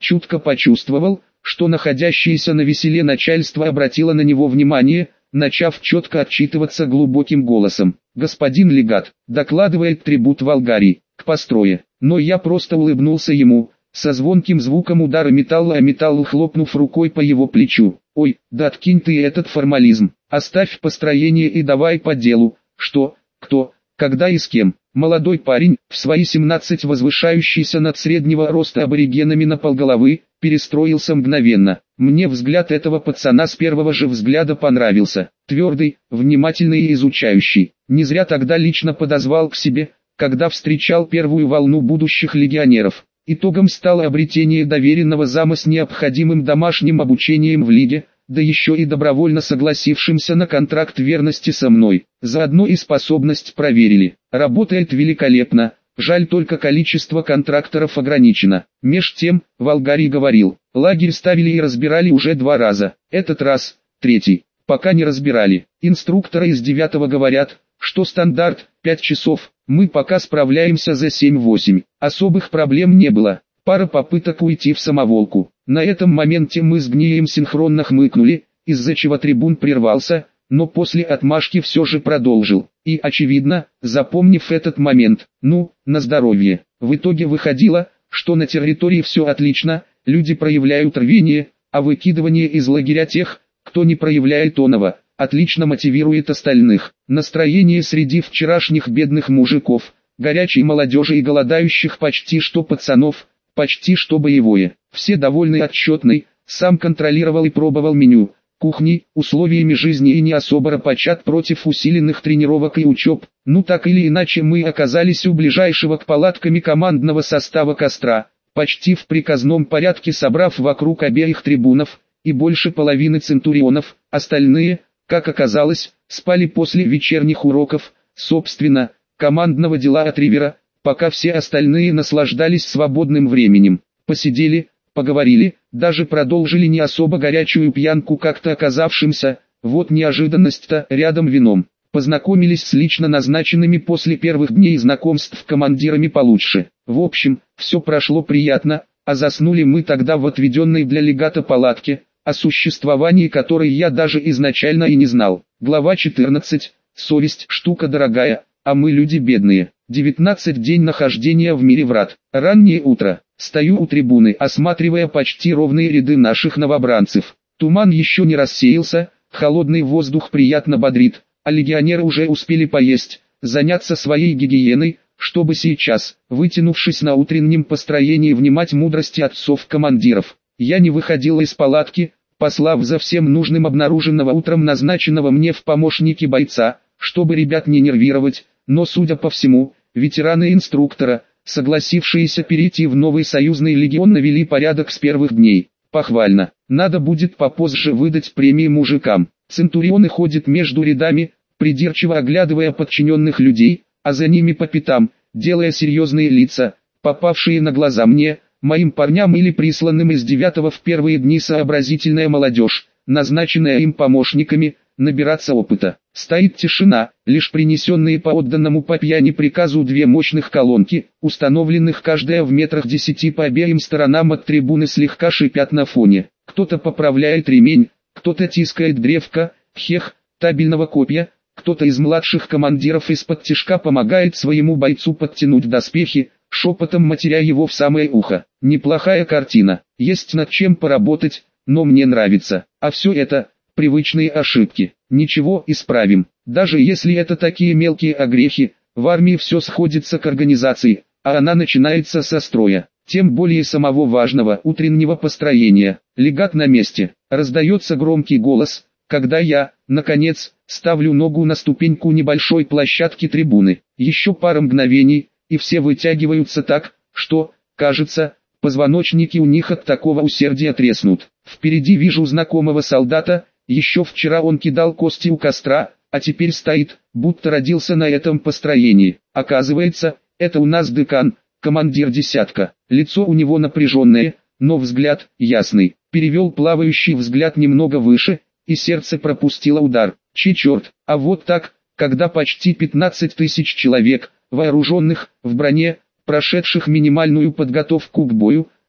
[SPEAKER 1] чутко почувствовал, что находящееся навеселе начальство обратило на него внимание, начав четко отчитываться глубоким голосом. «Господин легат», — докладывает трибут Волгарий, — «к построе». Но я просто улыбнулся ему, со звонким звуком удара металла о металл, хлопнув рукой по его плечу. «Ой, да откинь ты этот формализм, оставь построение и давай по делу. Что, кто, когда и с кем?» Молодой парень, в свои семнадцать возвышающийся над среднего роста аборигенами на полголовы, перестроился мгновенно. Мне взгляд этого пацана с первого же взгляда понравился. Твердый, внимательный и изучающий. Не зря тогда лично подозвал к себе, когда встречал первую волну будущих легионеров. Итогом стало обретение доверенного зама с необходимым домашним обучением в лиге, да еще и добровольно согласившимся на контракт верности со мной. Заодно и способность проверили. Работает великолепно, жаль только количество контракторов ограничено. Меж тем, Волгарий говорил, лагерь ставили и разбирали уже два раза, этот раз, третий, пока не разбирали. Инструкторы из девятого говорят, что стандарт, пять часов, мы пока справляемся за семь-восемь, особых проблем не было. Пара попыток уйти в самоволку. На этом моменте мы с Гнием синхронно хмыкнули, из-за чего трибун прервался, но после отмашки все же продолжил. И, очевидно, запомнив этот момент, ну, на здоровье. В итоге выходило, что на территории все отлично, люди проявляют рвение, а выкидывание из лагеря тех, кто не проявляет оного, отлично мотивирует остальных. Настроение среди вчерашних бедных мужиков, горячей молодежи и голодающих почти что пацанов, почти что боевое. Все довольны отчетной, сам контролировал и пробовал меню, кухни, условиями жизни и не особо ропочат против усиленных тренировок и учеб. Ну так или иначе мы оказались у ближайшего к палатками командного состава костра, почти в приказном порядке собрав вокруг обеих трибунов, и больше половины центурионов, остальные, как оказалось, спали после вечерних уроков, собственно, командного дела от Ривера, пока все остальные наслаждались свободным временем. Посидели, поговорили, даже продолжили не особо горячую пьянку как-то оказавшимся, вот неожиданность-то, рядом вином. Познакомились с лично назначенными после первых дней знакомств командирами получше. В общем, все прошло приятно, а заснули мы тогда в отведенной для легата палатке, о существовании которой я даже изначально и не знал. Глава четырнадцать. Совесть – штука дорогая, а мы люди бедные. девятнадцать день нахождения в мире врат. Раннее утро. Стою у трибуны, осматривая почти ровные ряды наших новобранцев. Туман еще не рассеялся, холодный воздух приятно бодрит, а легионеры уже успели поесть, заняться своей гигиеной, чтобы сейчас, вытянувшись на утреннем построении, внимать мудрости отцов-командиров. Я не выходил из палатки, послав за всем нужным обнаруженного утром назначенного мне в помощники бойца, чтобы ребят не нервировать, но, судя по всему, ветераны инструктора, согласившиеся перейти в новый союзный легион, навели порядок с первых дней. Похвально. Надо будет попозже выдать премии мужикам. Центурионы ходят между рядами, придирчиво оглядывая подчиненных людей, а за ними по пятам, делая серьезные лица, попавшие на глаза мне, моим парням или присланным из девятого в первые дни сообразительная молодежь, назначенная им помощниками, набираться опыта. Стоит тишина, лишь принесенные по отданному по пьяни приказу две мощных колонки, установленных каждая в метрах десяти по обеим сторонам от трибуны, слегка шипят на фоне. Кто-то поправляет ремень, кто-то тискает древко, хех, табельного копья, кто-то из младших командиров из-под тишка помогает своему бойцу подтянуть доспехи, шепотом матеря его в самое ухо. Неплохая картина, есть над чем поработать, но мне нравится. А все это – привычные ошибки. Ничего, исправим. Даже если это такие мелкие огрехи, в армии все сходится к организации, а она начинается со строя. Тем более самого важного утреннего построения. Легат на месте. Раздается громкий голос, когда я, наконец, ставлю ногу на ступеньку небольшой площадки трибуны. Еще пара мгновений, и все вытягиваются так, что, кажется, позвоночники у них от такого усердия треснут. Впереди вижу знакомого солдата, еще вчера он кидал кости у костра, а теперь стоит, будто родился на этом построении. Оказывается, это у нас декан, командир десятка. Лицо у него напряженное, но взгляд ясный. Перевел плавающий взгляд немного выше, и сердце пропустило удар. Че черт, а вот так, когда почти пятнадцать тысяч человек, вооруженных, в броне, прошедших минимальную подготовку к бою,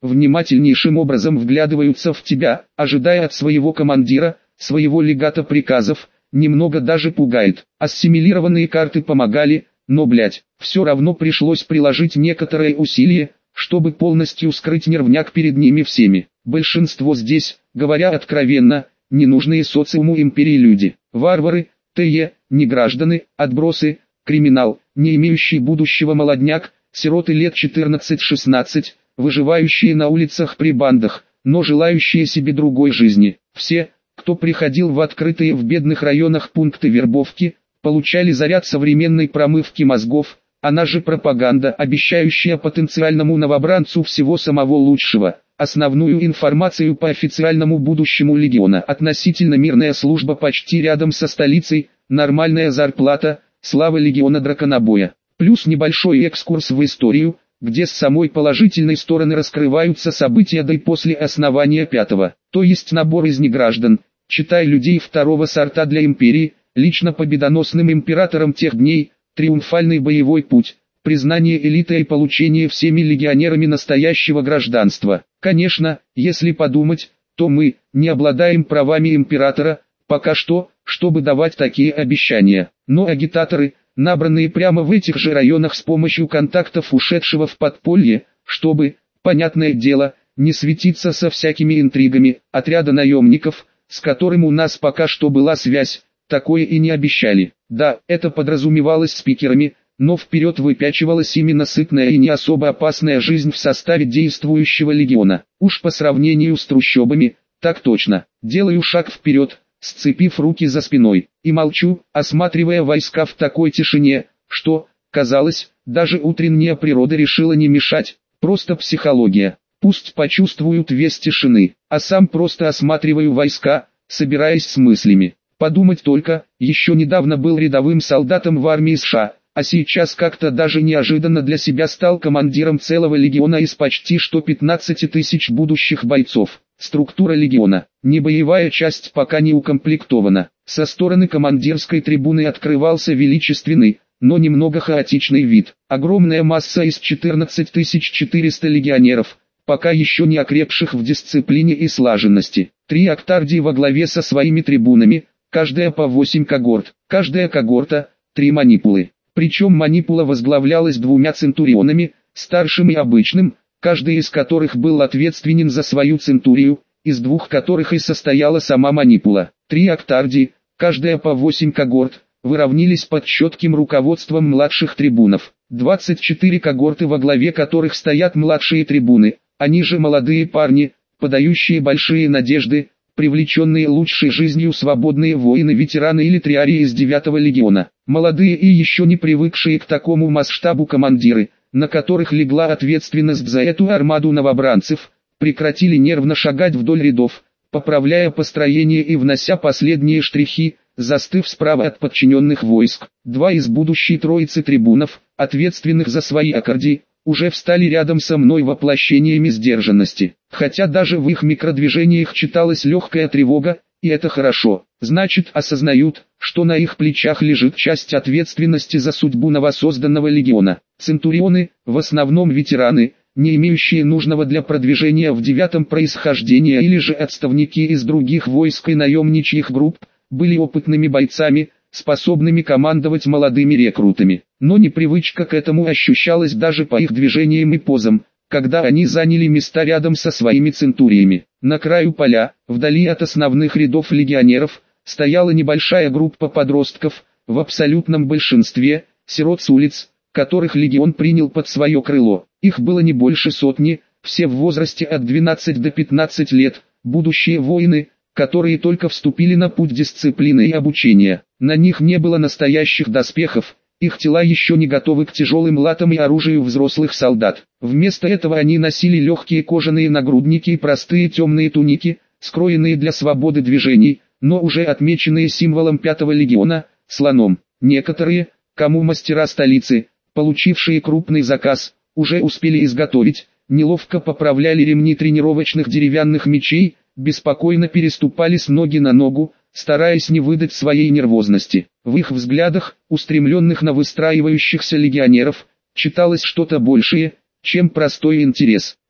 [SPEAKER 1] внимательнейшим образом вглядываются в тебя, ожидая от своего командира, своего легата приказов, немного даже пугает. Ассимилированные карты помогали, но блять, все равно пришлось приложить некоторое усилие, чтобы полностью скрыть нервняк перед ними всеми. Большинство здесь, говоря откровенно, ненужные социуму империи люди. Варвары, ТЕ, неграждане, отбросы, криминал, не имеющий будущего молодняк, сироты лет четырнадцать-шестнадцать, выживающие на улицах при бандах, но желающие себе другой жизни. Все, кто приходил в открытые в бедных районах пункты вербовки, получали заряд современной промывки мозгов, она же пропаганда, обещающая потенциальному новобранцу всего самого лучшего. Основную информацию по официальному будущему легиона: относительно мирная служба почти рядом со столицей, нормальная зарплата, слава легиона Драконобоя. Плюс небольшой экскурс в историю, где с самой положительной стороны раскрываются события до и после основания пятого, то есть набор из неграждан, читай людей второго сорта для империи, лично победоносным императором тех дней, триумфальный боевой путь, признание элиты и получение всеми легионерами настоящего гражданства. Конечно, если подумать, то мы не обладаем правами императора, пока что, чтобы давать такие обещания. Но агитаторы, набранные прямо в этих же районах с помощью контактов ушедшего в подполье, чтобы, понятное дело, не светиться со всякими интригами, отряда наемников, с которым у нас пока что была связь, такое и не обещали. Да, это подразумевалось спикерами, но вперед выпячивалась именно сытная и не особо опасная жизнь в составе действующего легиона. Уж по сравнению с трущобами, так точно. Делаю шаг вперед, сцепив руки за спиной, и молчу, осматривая войска в такой тишине, что, казалось, даже утренняя природа решила не мешать, просто психология. Пусть почувствуют вес тишины, а сам просто осматриваю войска, собираясь с мыслями. Подумать только, еще недавно был рядовым солдатом в армии США, а сейчас как-то даже неожиданно для себя стал командиром целого легиона из почти что пятнадцати тысяч будущих бойцов. Структура легиона. Небоевая часть пока не укомплектована. Со стороны командирской трибуны открывался величественный, но немного хаотичный вид. Огромная масса из четырнадцати тысяч четырёхсот легионеров, пока еще не окрепших в дисциплине и слаженности. Три октардии во главе со своими трибунами, каждая по восемь когорт. Каждая когорта – три манипулы. Причем манипула возглавлялась двумя центурионами, старшим и обычным, каждый из которых был ответственен за свою центурию, из двух которых и состояла сама манипула. Три октардии, каждая по восемь когорт, выровнялись под четким руководством младших трибунов. двадцать четыре когорты, во главе которых стоят младшие трибуны, они же молодые парни, подающие большие надежды, привлеченные лучшей жизнью свободные воины-ветераны или триарии из девятого легиона. Молодые и еще не привыкшие к такому масштабу командиры, на которых легла ответственность за эту армаду новобранцев, прекратили нервно шагать вдоль рядов, поправляя построение и внося последние штрихи, застыв справа от подчиненных войск. Два из будущей троицы трибунов, ответственных за свои аккорди, уже встали рядом со мной воплощениями сдержанности. Хотя даже в их микродвижениях читалась легкая тревога, и это хорошо. Значит, осознают, что на их плечах лежит часть ответственности за судьбу новосозданного легиона. Центурионы, в основном ветераны, не имеющие нужного для продвижения в девятом происхождения или же отставники из других войск и наемничьих групп, были опытными бойцами, способными командовать молодыми рекрутами. Но непривычка к этому ощущалась даже по их движениям и позам, когда они заняли места рядом со своими центуриями. На краю поля, вдали от основных рядов легионеров, стояла небольшая группа подростков, в абсолютном большинстве, сирот с улиц, которых легион принял под свое крыло. Их было не больше сотни, все в возрасте от двенадцати до пятнадцати лет, будущие воины, которые только вступили на путь дисциплины и обучения. На них не было настоящих доспехов, их тела еще не готовы к тяжелым латам и оружию взрослых солдат. Вместо этого они носили легкие кожаные нагрудники и простые темные туники, скроенные для свободы движений, но уже отмеченные символом пятого легиона, слоном. Некоторые, кому мастера столицы, получившие крупный заказ, уже успели изготовить, неловко поправляли ремни тренировочных деревянных мечей, беспокойно переступали с ноги на ногу, стараясь не выдать своей нервозности. В их взглядах, устремленных на выстраивающихся легионеров, читалось что-то большее, чем простой интерес.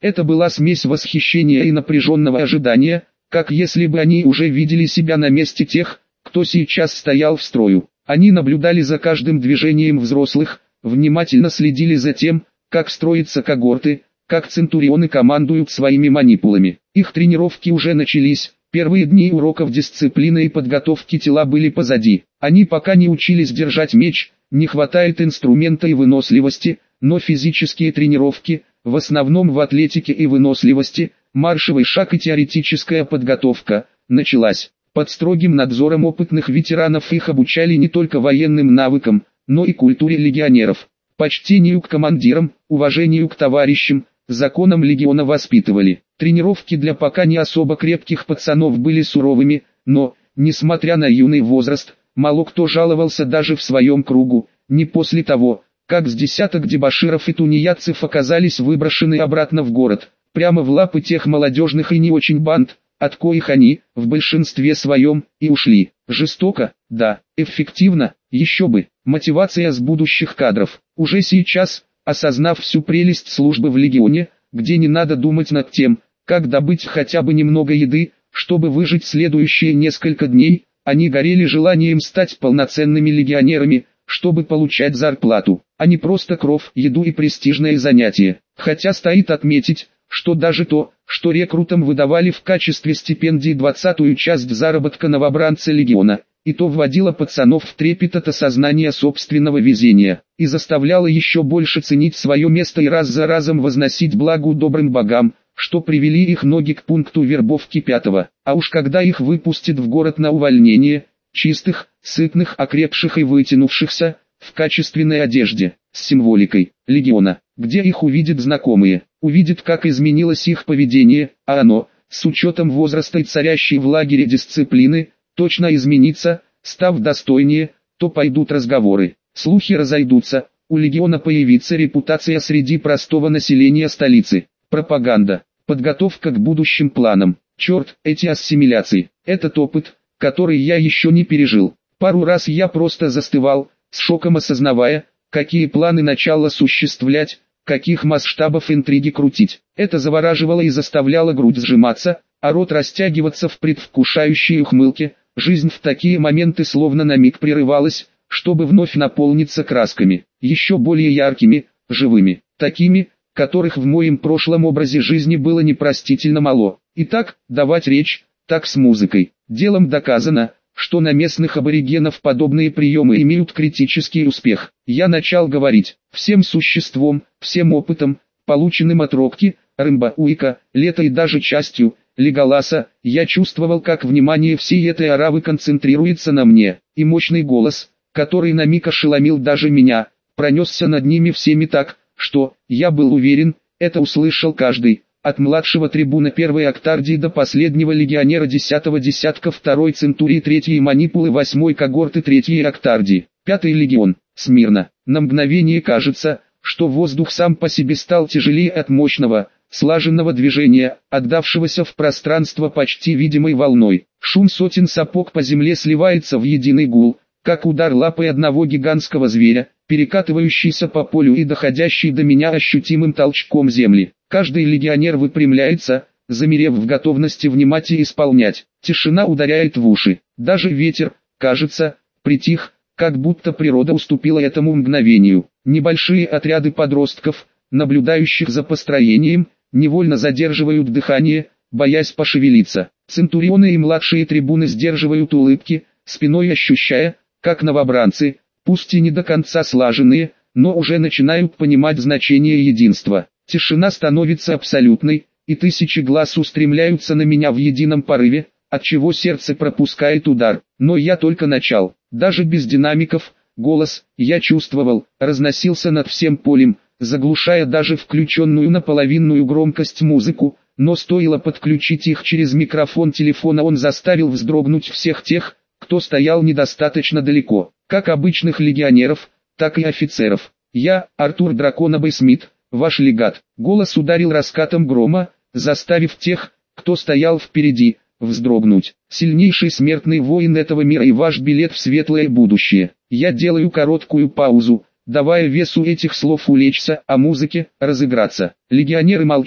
[SPEAKER 1] Это была смесь восхищения и напряженного ожидания, как если бы они уже видели себя на месте тех, кто сейчас стоял в строю. Они наблюдали за каждым движением взрослых, внимательно следили за тем, как строятся когорты, как центурионы командуют своими манипулами. Их тренировки уже начались, первые дни уроков дисциплины и подготовки тела были позади. Они пока не учились держать меч, не хватает инструмента и выносливости, но физические тренировки, в основном в атлетике и выносливости, маршевый шаг и теоретическая подготовка, началась. Под строгим надзором опытных ветеранов их обучали не только военным навыкам, но и культуре легионеров, почтению к командирам, уважению к товарищам, законам легиона воспитывали. Тренировки для пока не особо крепких пацанов были суровыми, но, несмотря на юный возраст, мало кто жаловался даже в своем кругу, не после того, как с десяток дебоширов и тунеядцев оказались выброшены обратно в город, прямо в лапы тех молодежных и не очень банд, от коих они, в большинстве своем, и ушли. Жестоко, да, эффективно, еще бы, мотивация с будущих кадров. Уже сейчас, осознав всю прелесть службы в легионе, где не надо думать над тем, как добыть хотя бы немного еды, чтобы выжить следующие несколько дней, они горели желанием стать полноценными легионерами, чтобы получать зарплату, а не просто кров, еду и престижное занятие. Хотя стоит отметить, что даже то, что рекрутам выдавали в качестве стипендии двадцатую часть заработка новобранца легиона, и то вводило пацанов в трепет от осознания собственного везения, и заставляло еще больше ценить свое место и раз за разом возносить благо добрым богам, что привели их ноги к пункту вербовки пятого, а уж когда их выпустят в город на увольнение, чистых, сытных, окрепших и вытянувшихся, в качественной одежде, с символикой легиона, где их увидят знакомые, увидят, как изменилось их поведение, а оно, с учетом возраста и царящей в лагере дисциплины, точно изменится, став достойнее, то пойдут разговоры, слухи разойдутся, у легиона появится репутация среди простого населения столицы, пропаганда, подготовка к будущим планам. Черт, эти ассимиляции, этот опыт, который я еще не пережил. Пару раз я просто застывал, с шоком осознавая, какие планы начала осуществлять, каких масштабов интриги крутить. Это завораживало и заставляло грудь сжиматься, а рот растягиваться в предвкушающей ухмылке. Жизнь в такие моменты словно на миг прерывалась, чтобы вновь наполниться красками, еще более яркими, живыми, такими, которых в моем прошлом образе жизни было непростительно мало. Итак, давать речь, так с музыкой. Делом доказано, что на местных аборигенов подобные приемы имеют критический успех. Я начал говорить, всем существом, всем опытом, полученным от Рокки, Рэмбо, Уика, Лето и даже частью Леголаса, я чувствовал, как внимание всей этой оравы концентрируется на мне, и мощный голос, который на миг ошеломил даже меня, пронесся над ними всеми так, что, я был уверен, это услышал каждый, от младшего трибуна первой октардии до последнего легионера десятого десятка второй центурии третьей манипулы восьмой когорты третьей октардии, пятый легион, смирно. На мгновение кажется, что воздух сам по себе стал тяжелее от мощного, слаженного движения, отдавшегося в пространство почти видимой волной. Шум сотен сапог по земле сливается в единый гул, как удар лапой одного гигантского зверя, перекатывающийся по полю и доходящий до меня ощутимым толчком земли. Каждый легионер выпрямляется, замерев в готовности внимать и исполнять. Тишина ударяет в уши. Даже ветер, кажется, притих, как будто природа уступила этому мгновению. Небольшие отряды подростков, наблюдающих за построением, невольно задерживают дыхание, боясь пошевелиться. Центурионы и младшие трибуны сдерживают улыбки, спиной ощущая, как новобранцы, пусть и не до конца слаженные, но уже начинают понимать значение единства. Тишина становится абсолютной, и тысячи глаз устремляются на меня в едином порыве, отчего сердце пропускает удар. Но я только начал. Даже без динамиков, голос, я чувствовал, разносился над всем полем, заглушая даже включенную на половинную громкость музыку, но стоило подключить их через микрофон телефона, он заставил вздрогнуть всех тех, кто стоял недостаточно далеко, как обычных легионеров, так и офицеров. Я, Артур Драконобой Смит, ваш легат. Голос ударил раскатом грома, заставив тех, кто стоял впереди, вздрогнуть. Сильнейший смертный воин этого мира и ваш билет в светлое будущее. Я делаю короткую паузу, давая весу этих слов улечься, а музыке разыграться. Легионеры молчат,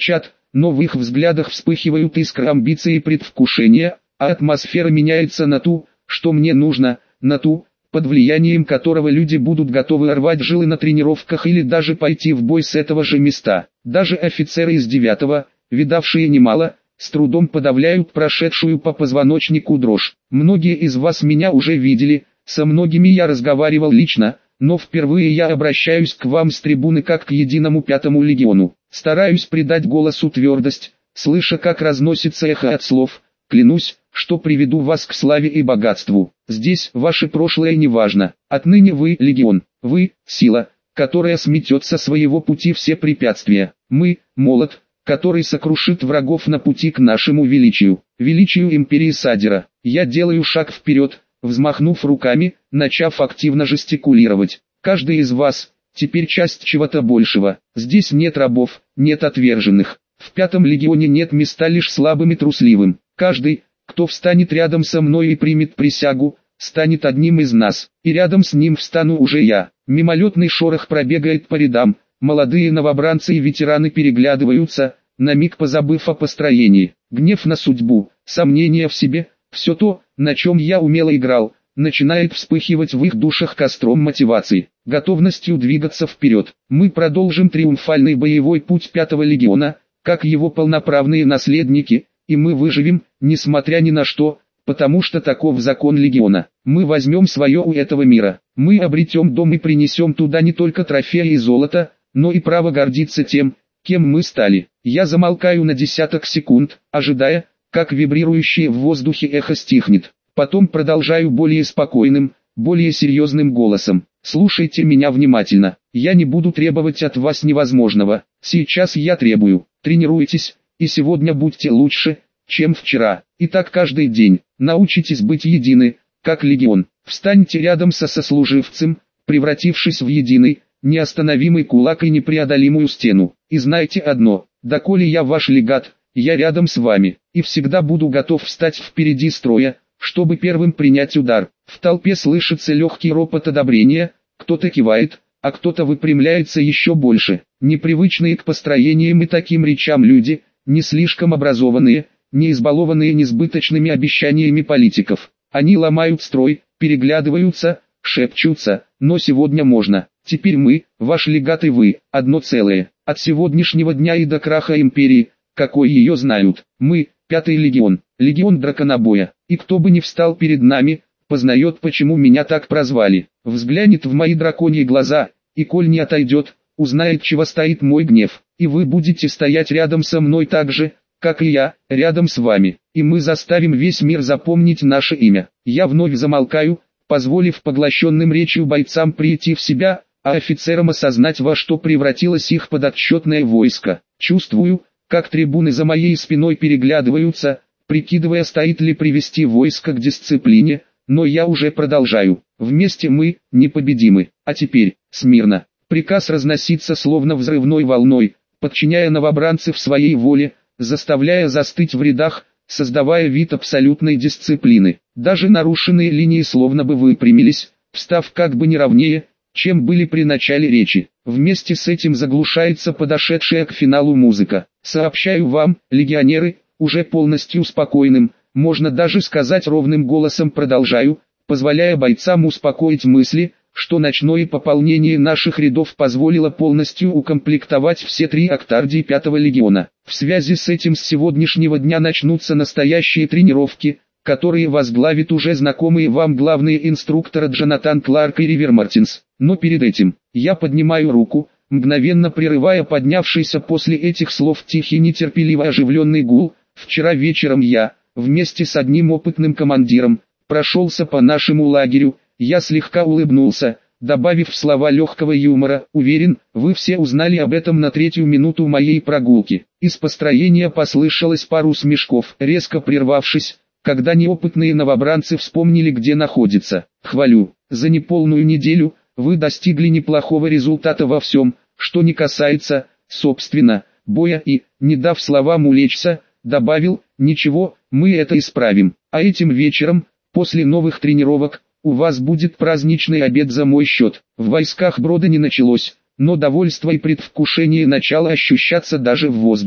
[SPEAKER 1] но в их взглядах вспыхивают искры амбиции и предвкушения, а атмосфера меняется на ту, что мне нужно, на ту, под влиянием которого люди будут готовы рвать жилы на тренировках или даже пойти в бой с этого же места. Даже офицеры из девятого, видавшие немало, с трудом подавляют прошедшую по позвоночнику дрожь. Многие из вас меня уже видели, со многими я разговаривал лично, но впервые я обращаюсь к вам с трибуны как к единому пятому легиону. Стараюсь придать голосу твердость, слыша, как разносится эхо от слов. Клянусь, что приведу вас к славе и богатству. Здесь ваше прошлое не важно. Отныне вы легион, вы сила, которая сметет со своего пути все препятствия. Мы молот, который сокрушит врагов на пути к нашему величию, величию империи Садира. Я делаю шаг вперед, взмахнув руками, начав активно жестикулировать. Каждый из вас теперь часть чего-то большего. Здесь нет рабов, нет отверженных. В пятом легионе нет места лишь слабым и трусливым. Каждый, кто встанет рядом со мной и примет присягу, станет одним из нас, и рядом с ним встану уже я. Мимолетный шорох пробегает по рядам, молодые новобранцы и ветераны переглядываются, на миг позабыв о построении. Гнев на судьбу, сомнения в себе, все то, на чем я умело играл, начинает вспыхивать в их душах костром мотивации, готовностью двигаться вперед. Мы продолжим триумфальный боевой путь пятого легиона, как его полноправные наследники, и мы выживем, несмотря ни на что, потому что таков закон легиона. Мы возьмем свое у этого мира, мы обретем дом и принесем туда не только трофеи и золото, но и право гордиться тем, кем мы стали. Я замолкаю на десяток секунд, ожидая, как вибрирующее в воздухе эхо стихнет. Потом продолжаю более спокойным, более серьезным голосом. Слушайте меня внимательно. Я не буду требовать от вас невозможного. Сейчас я требую. Тренируйтесь, и сегодня будьте лучше, чем вчера. И так каждый день. Научитесь быть едины, как легион. Встаньте рядом со сослуживцем, превратившись в единый, неостановимый кулак и непреодолимую стену. И знайте одно, доколе я ваш легат, я рядом с вами, и всегда буду готов встать впереди строя, чтобы первым принять удар. В толпе слышится легкий ропот одобрения, кто-то кивает, а кто-то выпрямляется еще больше. Непривычные к построениям и таким речам люди, не слишком образованные, не избалованные несбыточными обещаниями политиков. Они ломают строй, переглядываются, шепчутся, но сегодня можно. Теперь мы, ваш легат и вы, одно целое. От сегодняшнего дня и до краха империи, какой ее знают, мы, пятый легион, легион драконобоя. И кто бы ни встал перед нами, познает, почему меня так прозвали. Взглянет в мои драконьи глаза, и коль не отойдет, узнает, чего стоит мой гнев. И вы будете стоять рядом со мной так же, как и я, рядом с вами. И мы заставим весь мир запомнить наше имя. Я вновь замолкаю, позволив поглощенным речью бойцам прийти в себя, а офицерам осознать, во что превратилось их подотчетное войско. Чувствую, как трибуны за моей спиной переглядываются, прикидывая, стоит ли привести войско к дисциплине, но я уже продолжаю. Вместе мы непобедимы. А теперь, смирно. Приказ разносится словно взрывной волной, подчиняя новобранцев своей воле, заставляя застыть в рядах, создавая вид абсолютной дисциплины. Даже нарушенные линии словно бы выпрямились, встав как бы неровнее, чем были при начале речи. Вместе с этим заглушается подошедшая к финалу музыка. Сообщаю вам, легионеры, уже полностью спокойным, можно даже сказать ровным голосом продолжаю, позволяя бойцам успокоить мысли, что ночное пополнение наших рядов позволило полностью укомплектовать все три октардии пятого легиона. В связи с этим с сегодняшнего дня начнутся настоящие тренировки, которые возглавит уже знакомые вам главные инструкторы Джонатан Кларк и Ривер Мартинс. Но перед этим, я поднимаю руку, мгновенно прерывая поднявшийся после этих слов тихий нетерпеливо оживленный гул. Вчера вечером я, вместе с одним опытным командиром, прошелся по нашему лагерю. Я слегка улыбнулся, добавив слова легкого юмора. Уверен, вы все узнали об этом на третью минуту моей прогулки. Из построения послышалось пару смешков, резко прервавшись, когда неопытные новобранцы вспомнили, где находятся. Хвалю, за неполную неделю вы достигли неплохого результата во всем, что не касается, собственно, боя, и, не дав словам улечься, добавил: ничего, мы это исправим. А этим вечером, после новых тренировок, у вас будет праздничный обед за мой счет. В войсках Брода не началось, но довольство и предвкушение начало ощущаться даже в воздухе.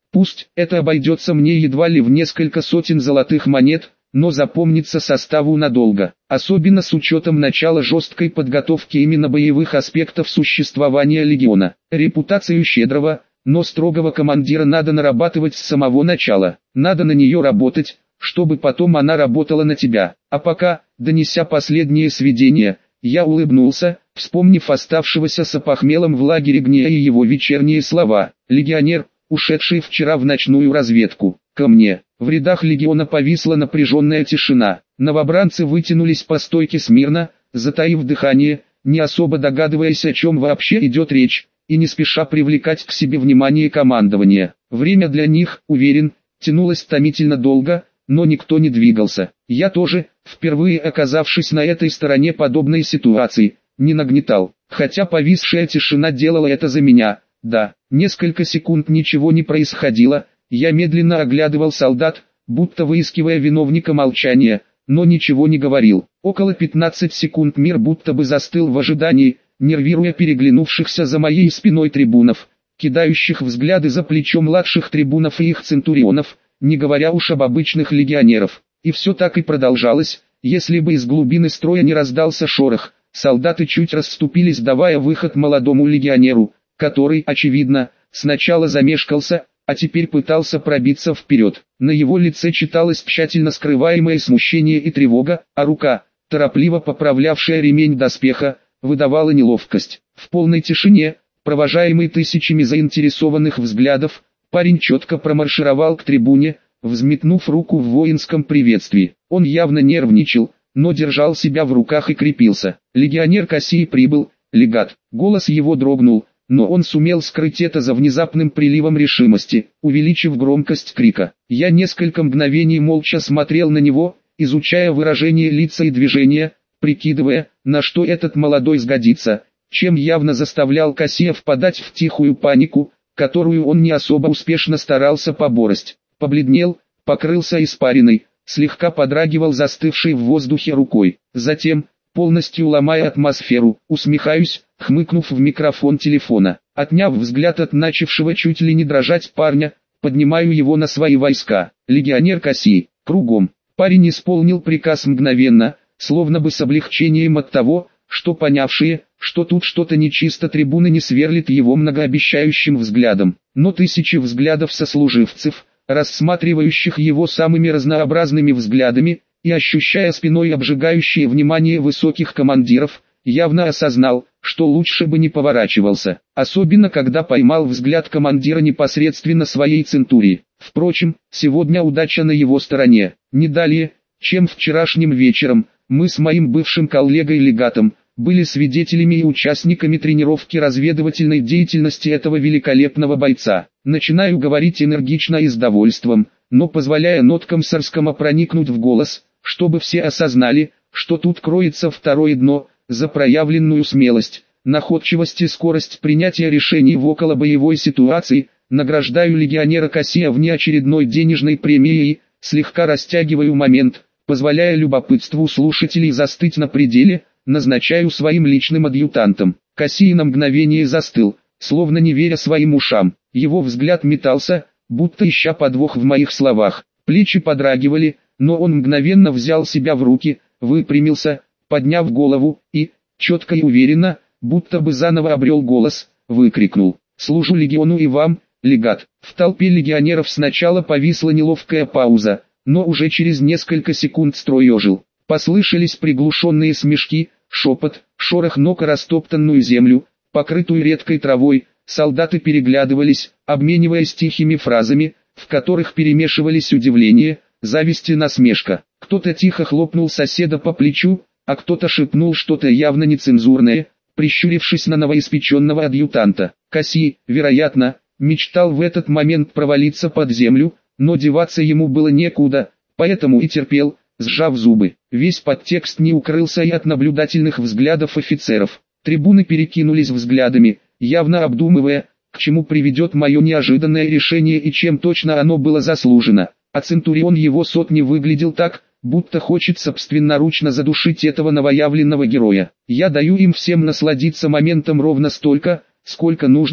[SPEAKER 1] Пусть это обойдется мне едва ли в несколько сотен золотых монет, но запомнится составу надолго, особенно с учетом начала жесткой подготовки именно боевых аспектов существования легиона. Репутацию щедрого, но строгого командира надо нарабатывать с самого начала, надо на нее работать, чтобы потом она работала на тебя. А пока, донеся последние сведения, я улыбнулся, вспомнив оставшегося с опохмелом в лагере Гния и его вечерние слова. Легионер, ушедший вчера в ночную разведку, ко мне. В рядах легиона повисла напряженная тишина. Новобранцы вытянулись по стойке смирно, затаив дыхание, не особо догадываясь, о чем вообще идет речь, и не спеша привлекать к себе внимание командования. Время для них, уверен, тянулось томительно долго, но никто не двигался. Я тоже, впервые оказавшись на этой стороне подобной ситуации, не нагнетал, хотя повисшая тишина делала это за меня. Да, несколько секунд ничего не происходило, я медленно оглядывал солдат, будто выискивая виновника молчания, но ничего не говорил. Около пятнадцати секунд мир будто бы застыл в ожидании, нервируя переглянувшихся за моей спиной трибунов, кидающих взгляды за плечо младших трибунов и их центурионов, не говоря уж об обычных легионеров. И все так и продолжалось, если бы из глубины строя не раздался шорох, солдаты чуть расступились, давая выход молодому легионеру, который, очевидно, сначала замешкался, а теперь пытался пробиться вперед. На его лице читалось тщательно скрываемое смущение и тревога, а рука, торопливо поправлявшая ремень доспеха, выдавала неловкость. В полной тишине, провожаемый тысячами заинтересованных взглядов, парень четко промаршировал к трибуне, взметнув руку в воинском приветствии. Он явно нервничал, но держал себя в руках и крепился. Легионер Кассий прибыл, легат. Голос его дрогнул, но он сумел скрыть это за внезапным приливом решимости, увеличив громкость крика. Я несколько мгновений молча смотрел на него, изучая выражение лица и движения, прикидывая, на что этот молодой сгодится, чем явно заставлял Кассия впадать в тихую панику, которую он не особо успешно старался побороть. Побледнел, покрылся испариной, слегка подрагивал застывшей в воздухе рукой. Затем, полностью ломая атмосферу, усмехаюсь, хмыкнув в микрофон телефона. Отняв взгляд от начавшего чуть ли не дрожать парня, поднимаю его на свои войска. Легионер Кассий, кругом. Парень исполнил приказ мгновенно, словно бы с облегчением от того, что понявшие, что тут что-то нечисто, трибуны не сверлит его многообещающим взглядом. Но тысячи взглядов сослуживцев, рассматривающих его самыми разнообразными взглядами, и ощущая спиной обжигающее внимание высоких командиров, явно осознал, что лучше бы не поворачивался, особенно когда поймал взгляд командира непосредственно своей центурии. Впрочем, сегодня удача на его стороне. Не далее, чем вчерашним вечером, мы с моим бывшим коллегой-легатом были свидетелями и участниками тренировки разведывательной деятельности этого великолепного бойца. Начинаю говорить энергично и с довольством, но позволяя ноткам Сарскому проникнуть в голос, чтобы все осознали, что тут кроется второе дно, за проявленную смелость, находчивость и скорость принятия решений в околобоевой ситуации. Награждаю легионера Кассия внеочередной денежной премией, слегка растягиваю момент, позволяя любопытству слушателей застыть на пределе, назначаю своим личным адъютантом. Кассий на мгновение застыл, словно не веря своим ушам. Его взгляд метался, будто ища подвох в моих словах. Плечи подрагивали, но он мгновенно взял себя в руки, выпрямился, подняв голову, и, четко и уверенно, будто бы заново обрел голос, выкрикнул: «Служу легиону и вам, легат». В толпе легионеров сначала повисла неловкая пауза, но уже через несколько секунд строй ожил. Послышались приглушенные смешки, шепот, шорох ног о растоптанную землю, покрытую редкой травой. Солдаты переглядывались, обмениваясь тихими фразами, в которых перемешивались удивление, зависть и насмешка. Кто-то тихо хлопнул соседа по плечу, а кто-то шепнул что-то явно нецензурное, прищурившись на новоиспеченного адъютанта. Кассий, вероятно, мечтал в этот момент провалиться под землю, но деваться ему было некуда, поэтому и терпел, сжав зубы. Весь подтекст не укрылся и от наблюдательных взглядов офицеров. Трибуны перекинулись взглядами, явно обдумывая, к чему приведет мое неожиданное решение и чем точно оно было заслужено. А центурион его сотни выглядел так, будто хочет собственноручно задушить этого новоявленного героя. Я даю им всем насладиться моментом ровно столько, сколько нужно,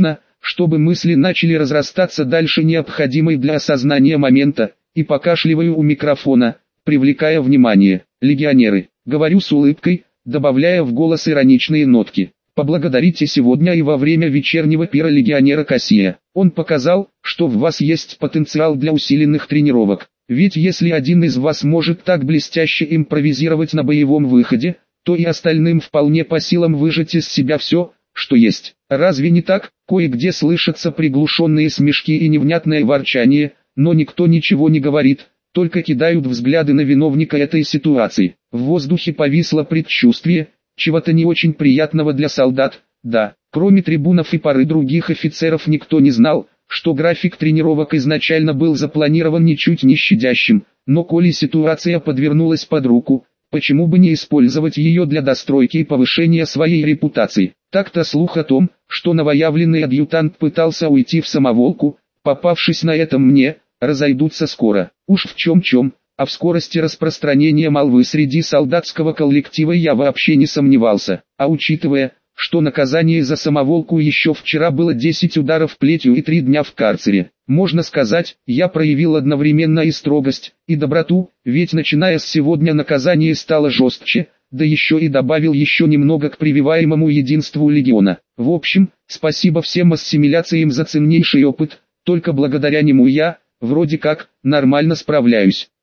[SPEAKER 1] чтобы мысли начали разрастаться дальше необходимой для осознания момента, и покашливаю у микрофона, привлекая внимание. Легионеры, говорю с улыбкой, добавляя в голос ироничные нотки. Поблагодарите сегодня и во время вечернего пира легионера Кассия. Он показал, что в вас есть потенциал для усиленных тренировок. Ведь если один из вас может так блестяще импровизировать на боевом выходе, то и остальным вполне по силам выжать из себя все, что есть. Разве не так? Кое-где слышатся приглушенные смешки и невнятное ворчание, но никто ничего не говорит, только кидают взгляды на виновника этой ситуации. В воздухе повисло предчувствие чего-то не очень приятного для солдат. Да, кроме трибунов и пары других офицеров никто не знал, что график тренировок изначально был запланирован ничуть не щадящим, но коли ситуация подвернулась под руку, почему бы не использовать ее для достройки и повышения своей репутации. Так-то слух о том, что новоявленный адъютант пытался уйти в самоволку, попавшись на этом мне, разойдутся скоро. Уж в чем-чем, а в скорости распространения молвы среди солдатского коллектива я вообще не сомневался. А учитывая, что наказание за самоволку еще вчера было десять ударов плетью и три дня в карцере, можно сказать, я проявил одновременно и строгость, и доброту, ведь начиная с сегодня наказание стало жестче, да еще и добавил еще немного к прививаемому единству легиона. В общем, спасибо всем ассимиляциям за ценнейший опыт, только благодаря нему я, вроде как, нормально справляюсь.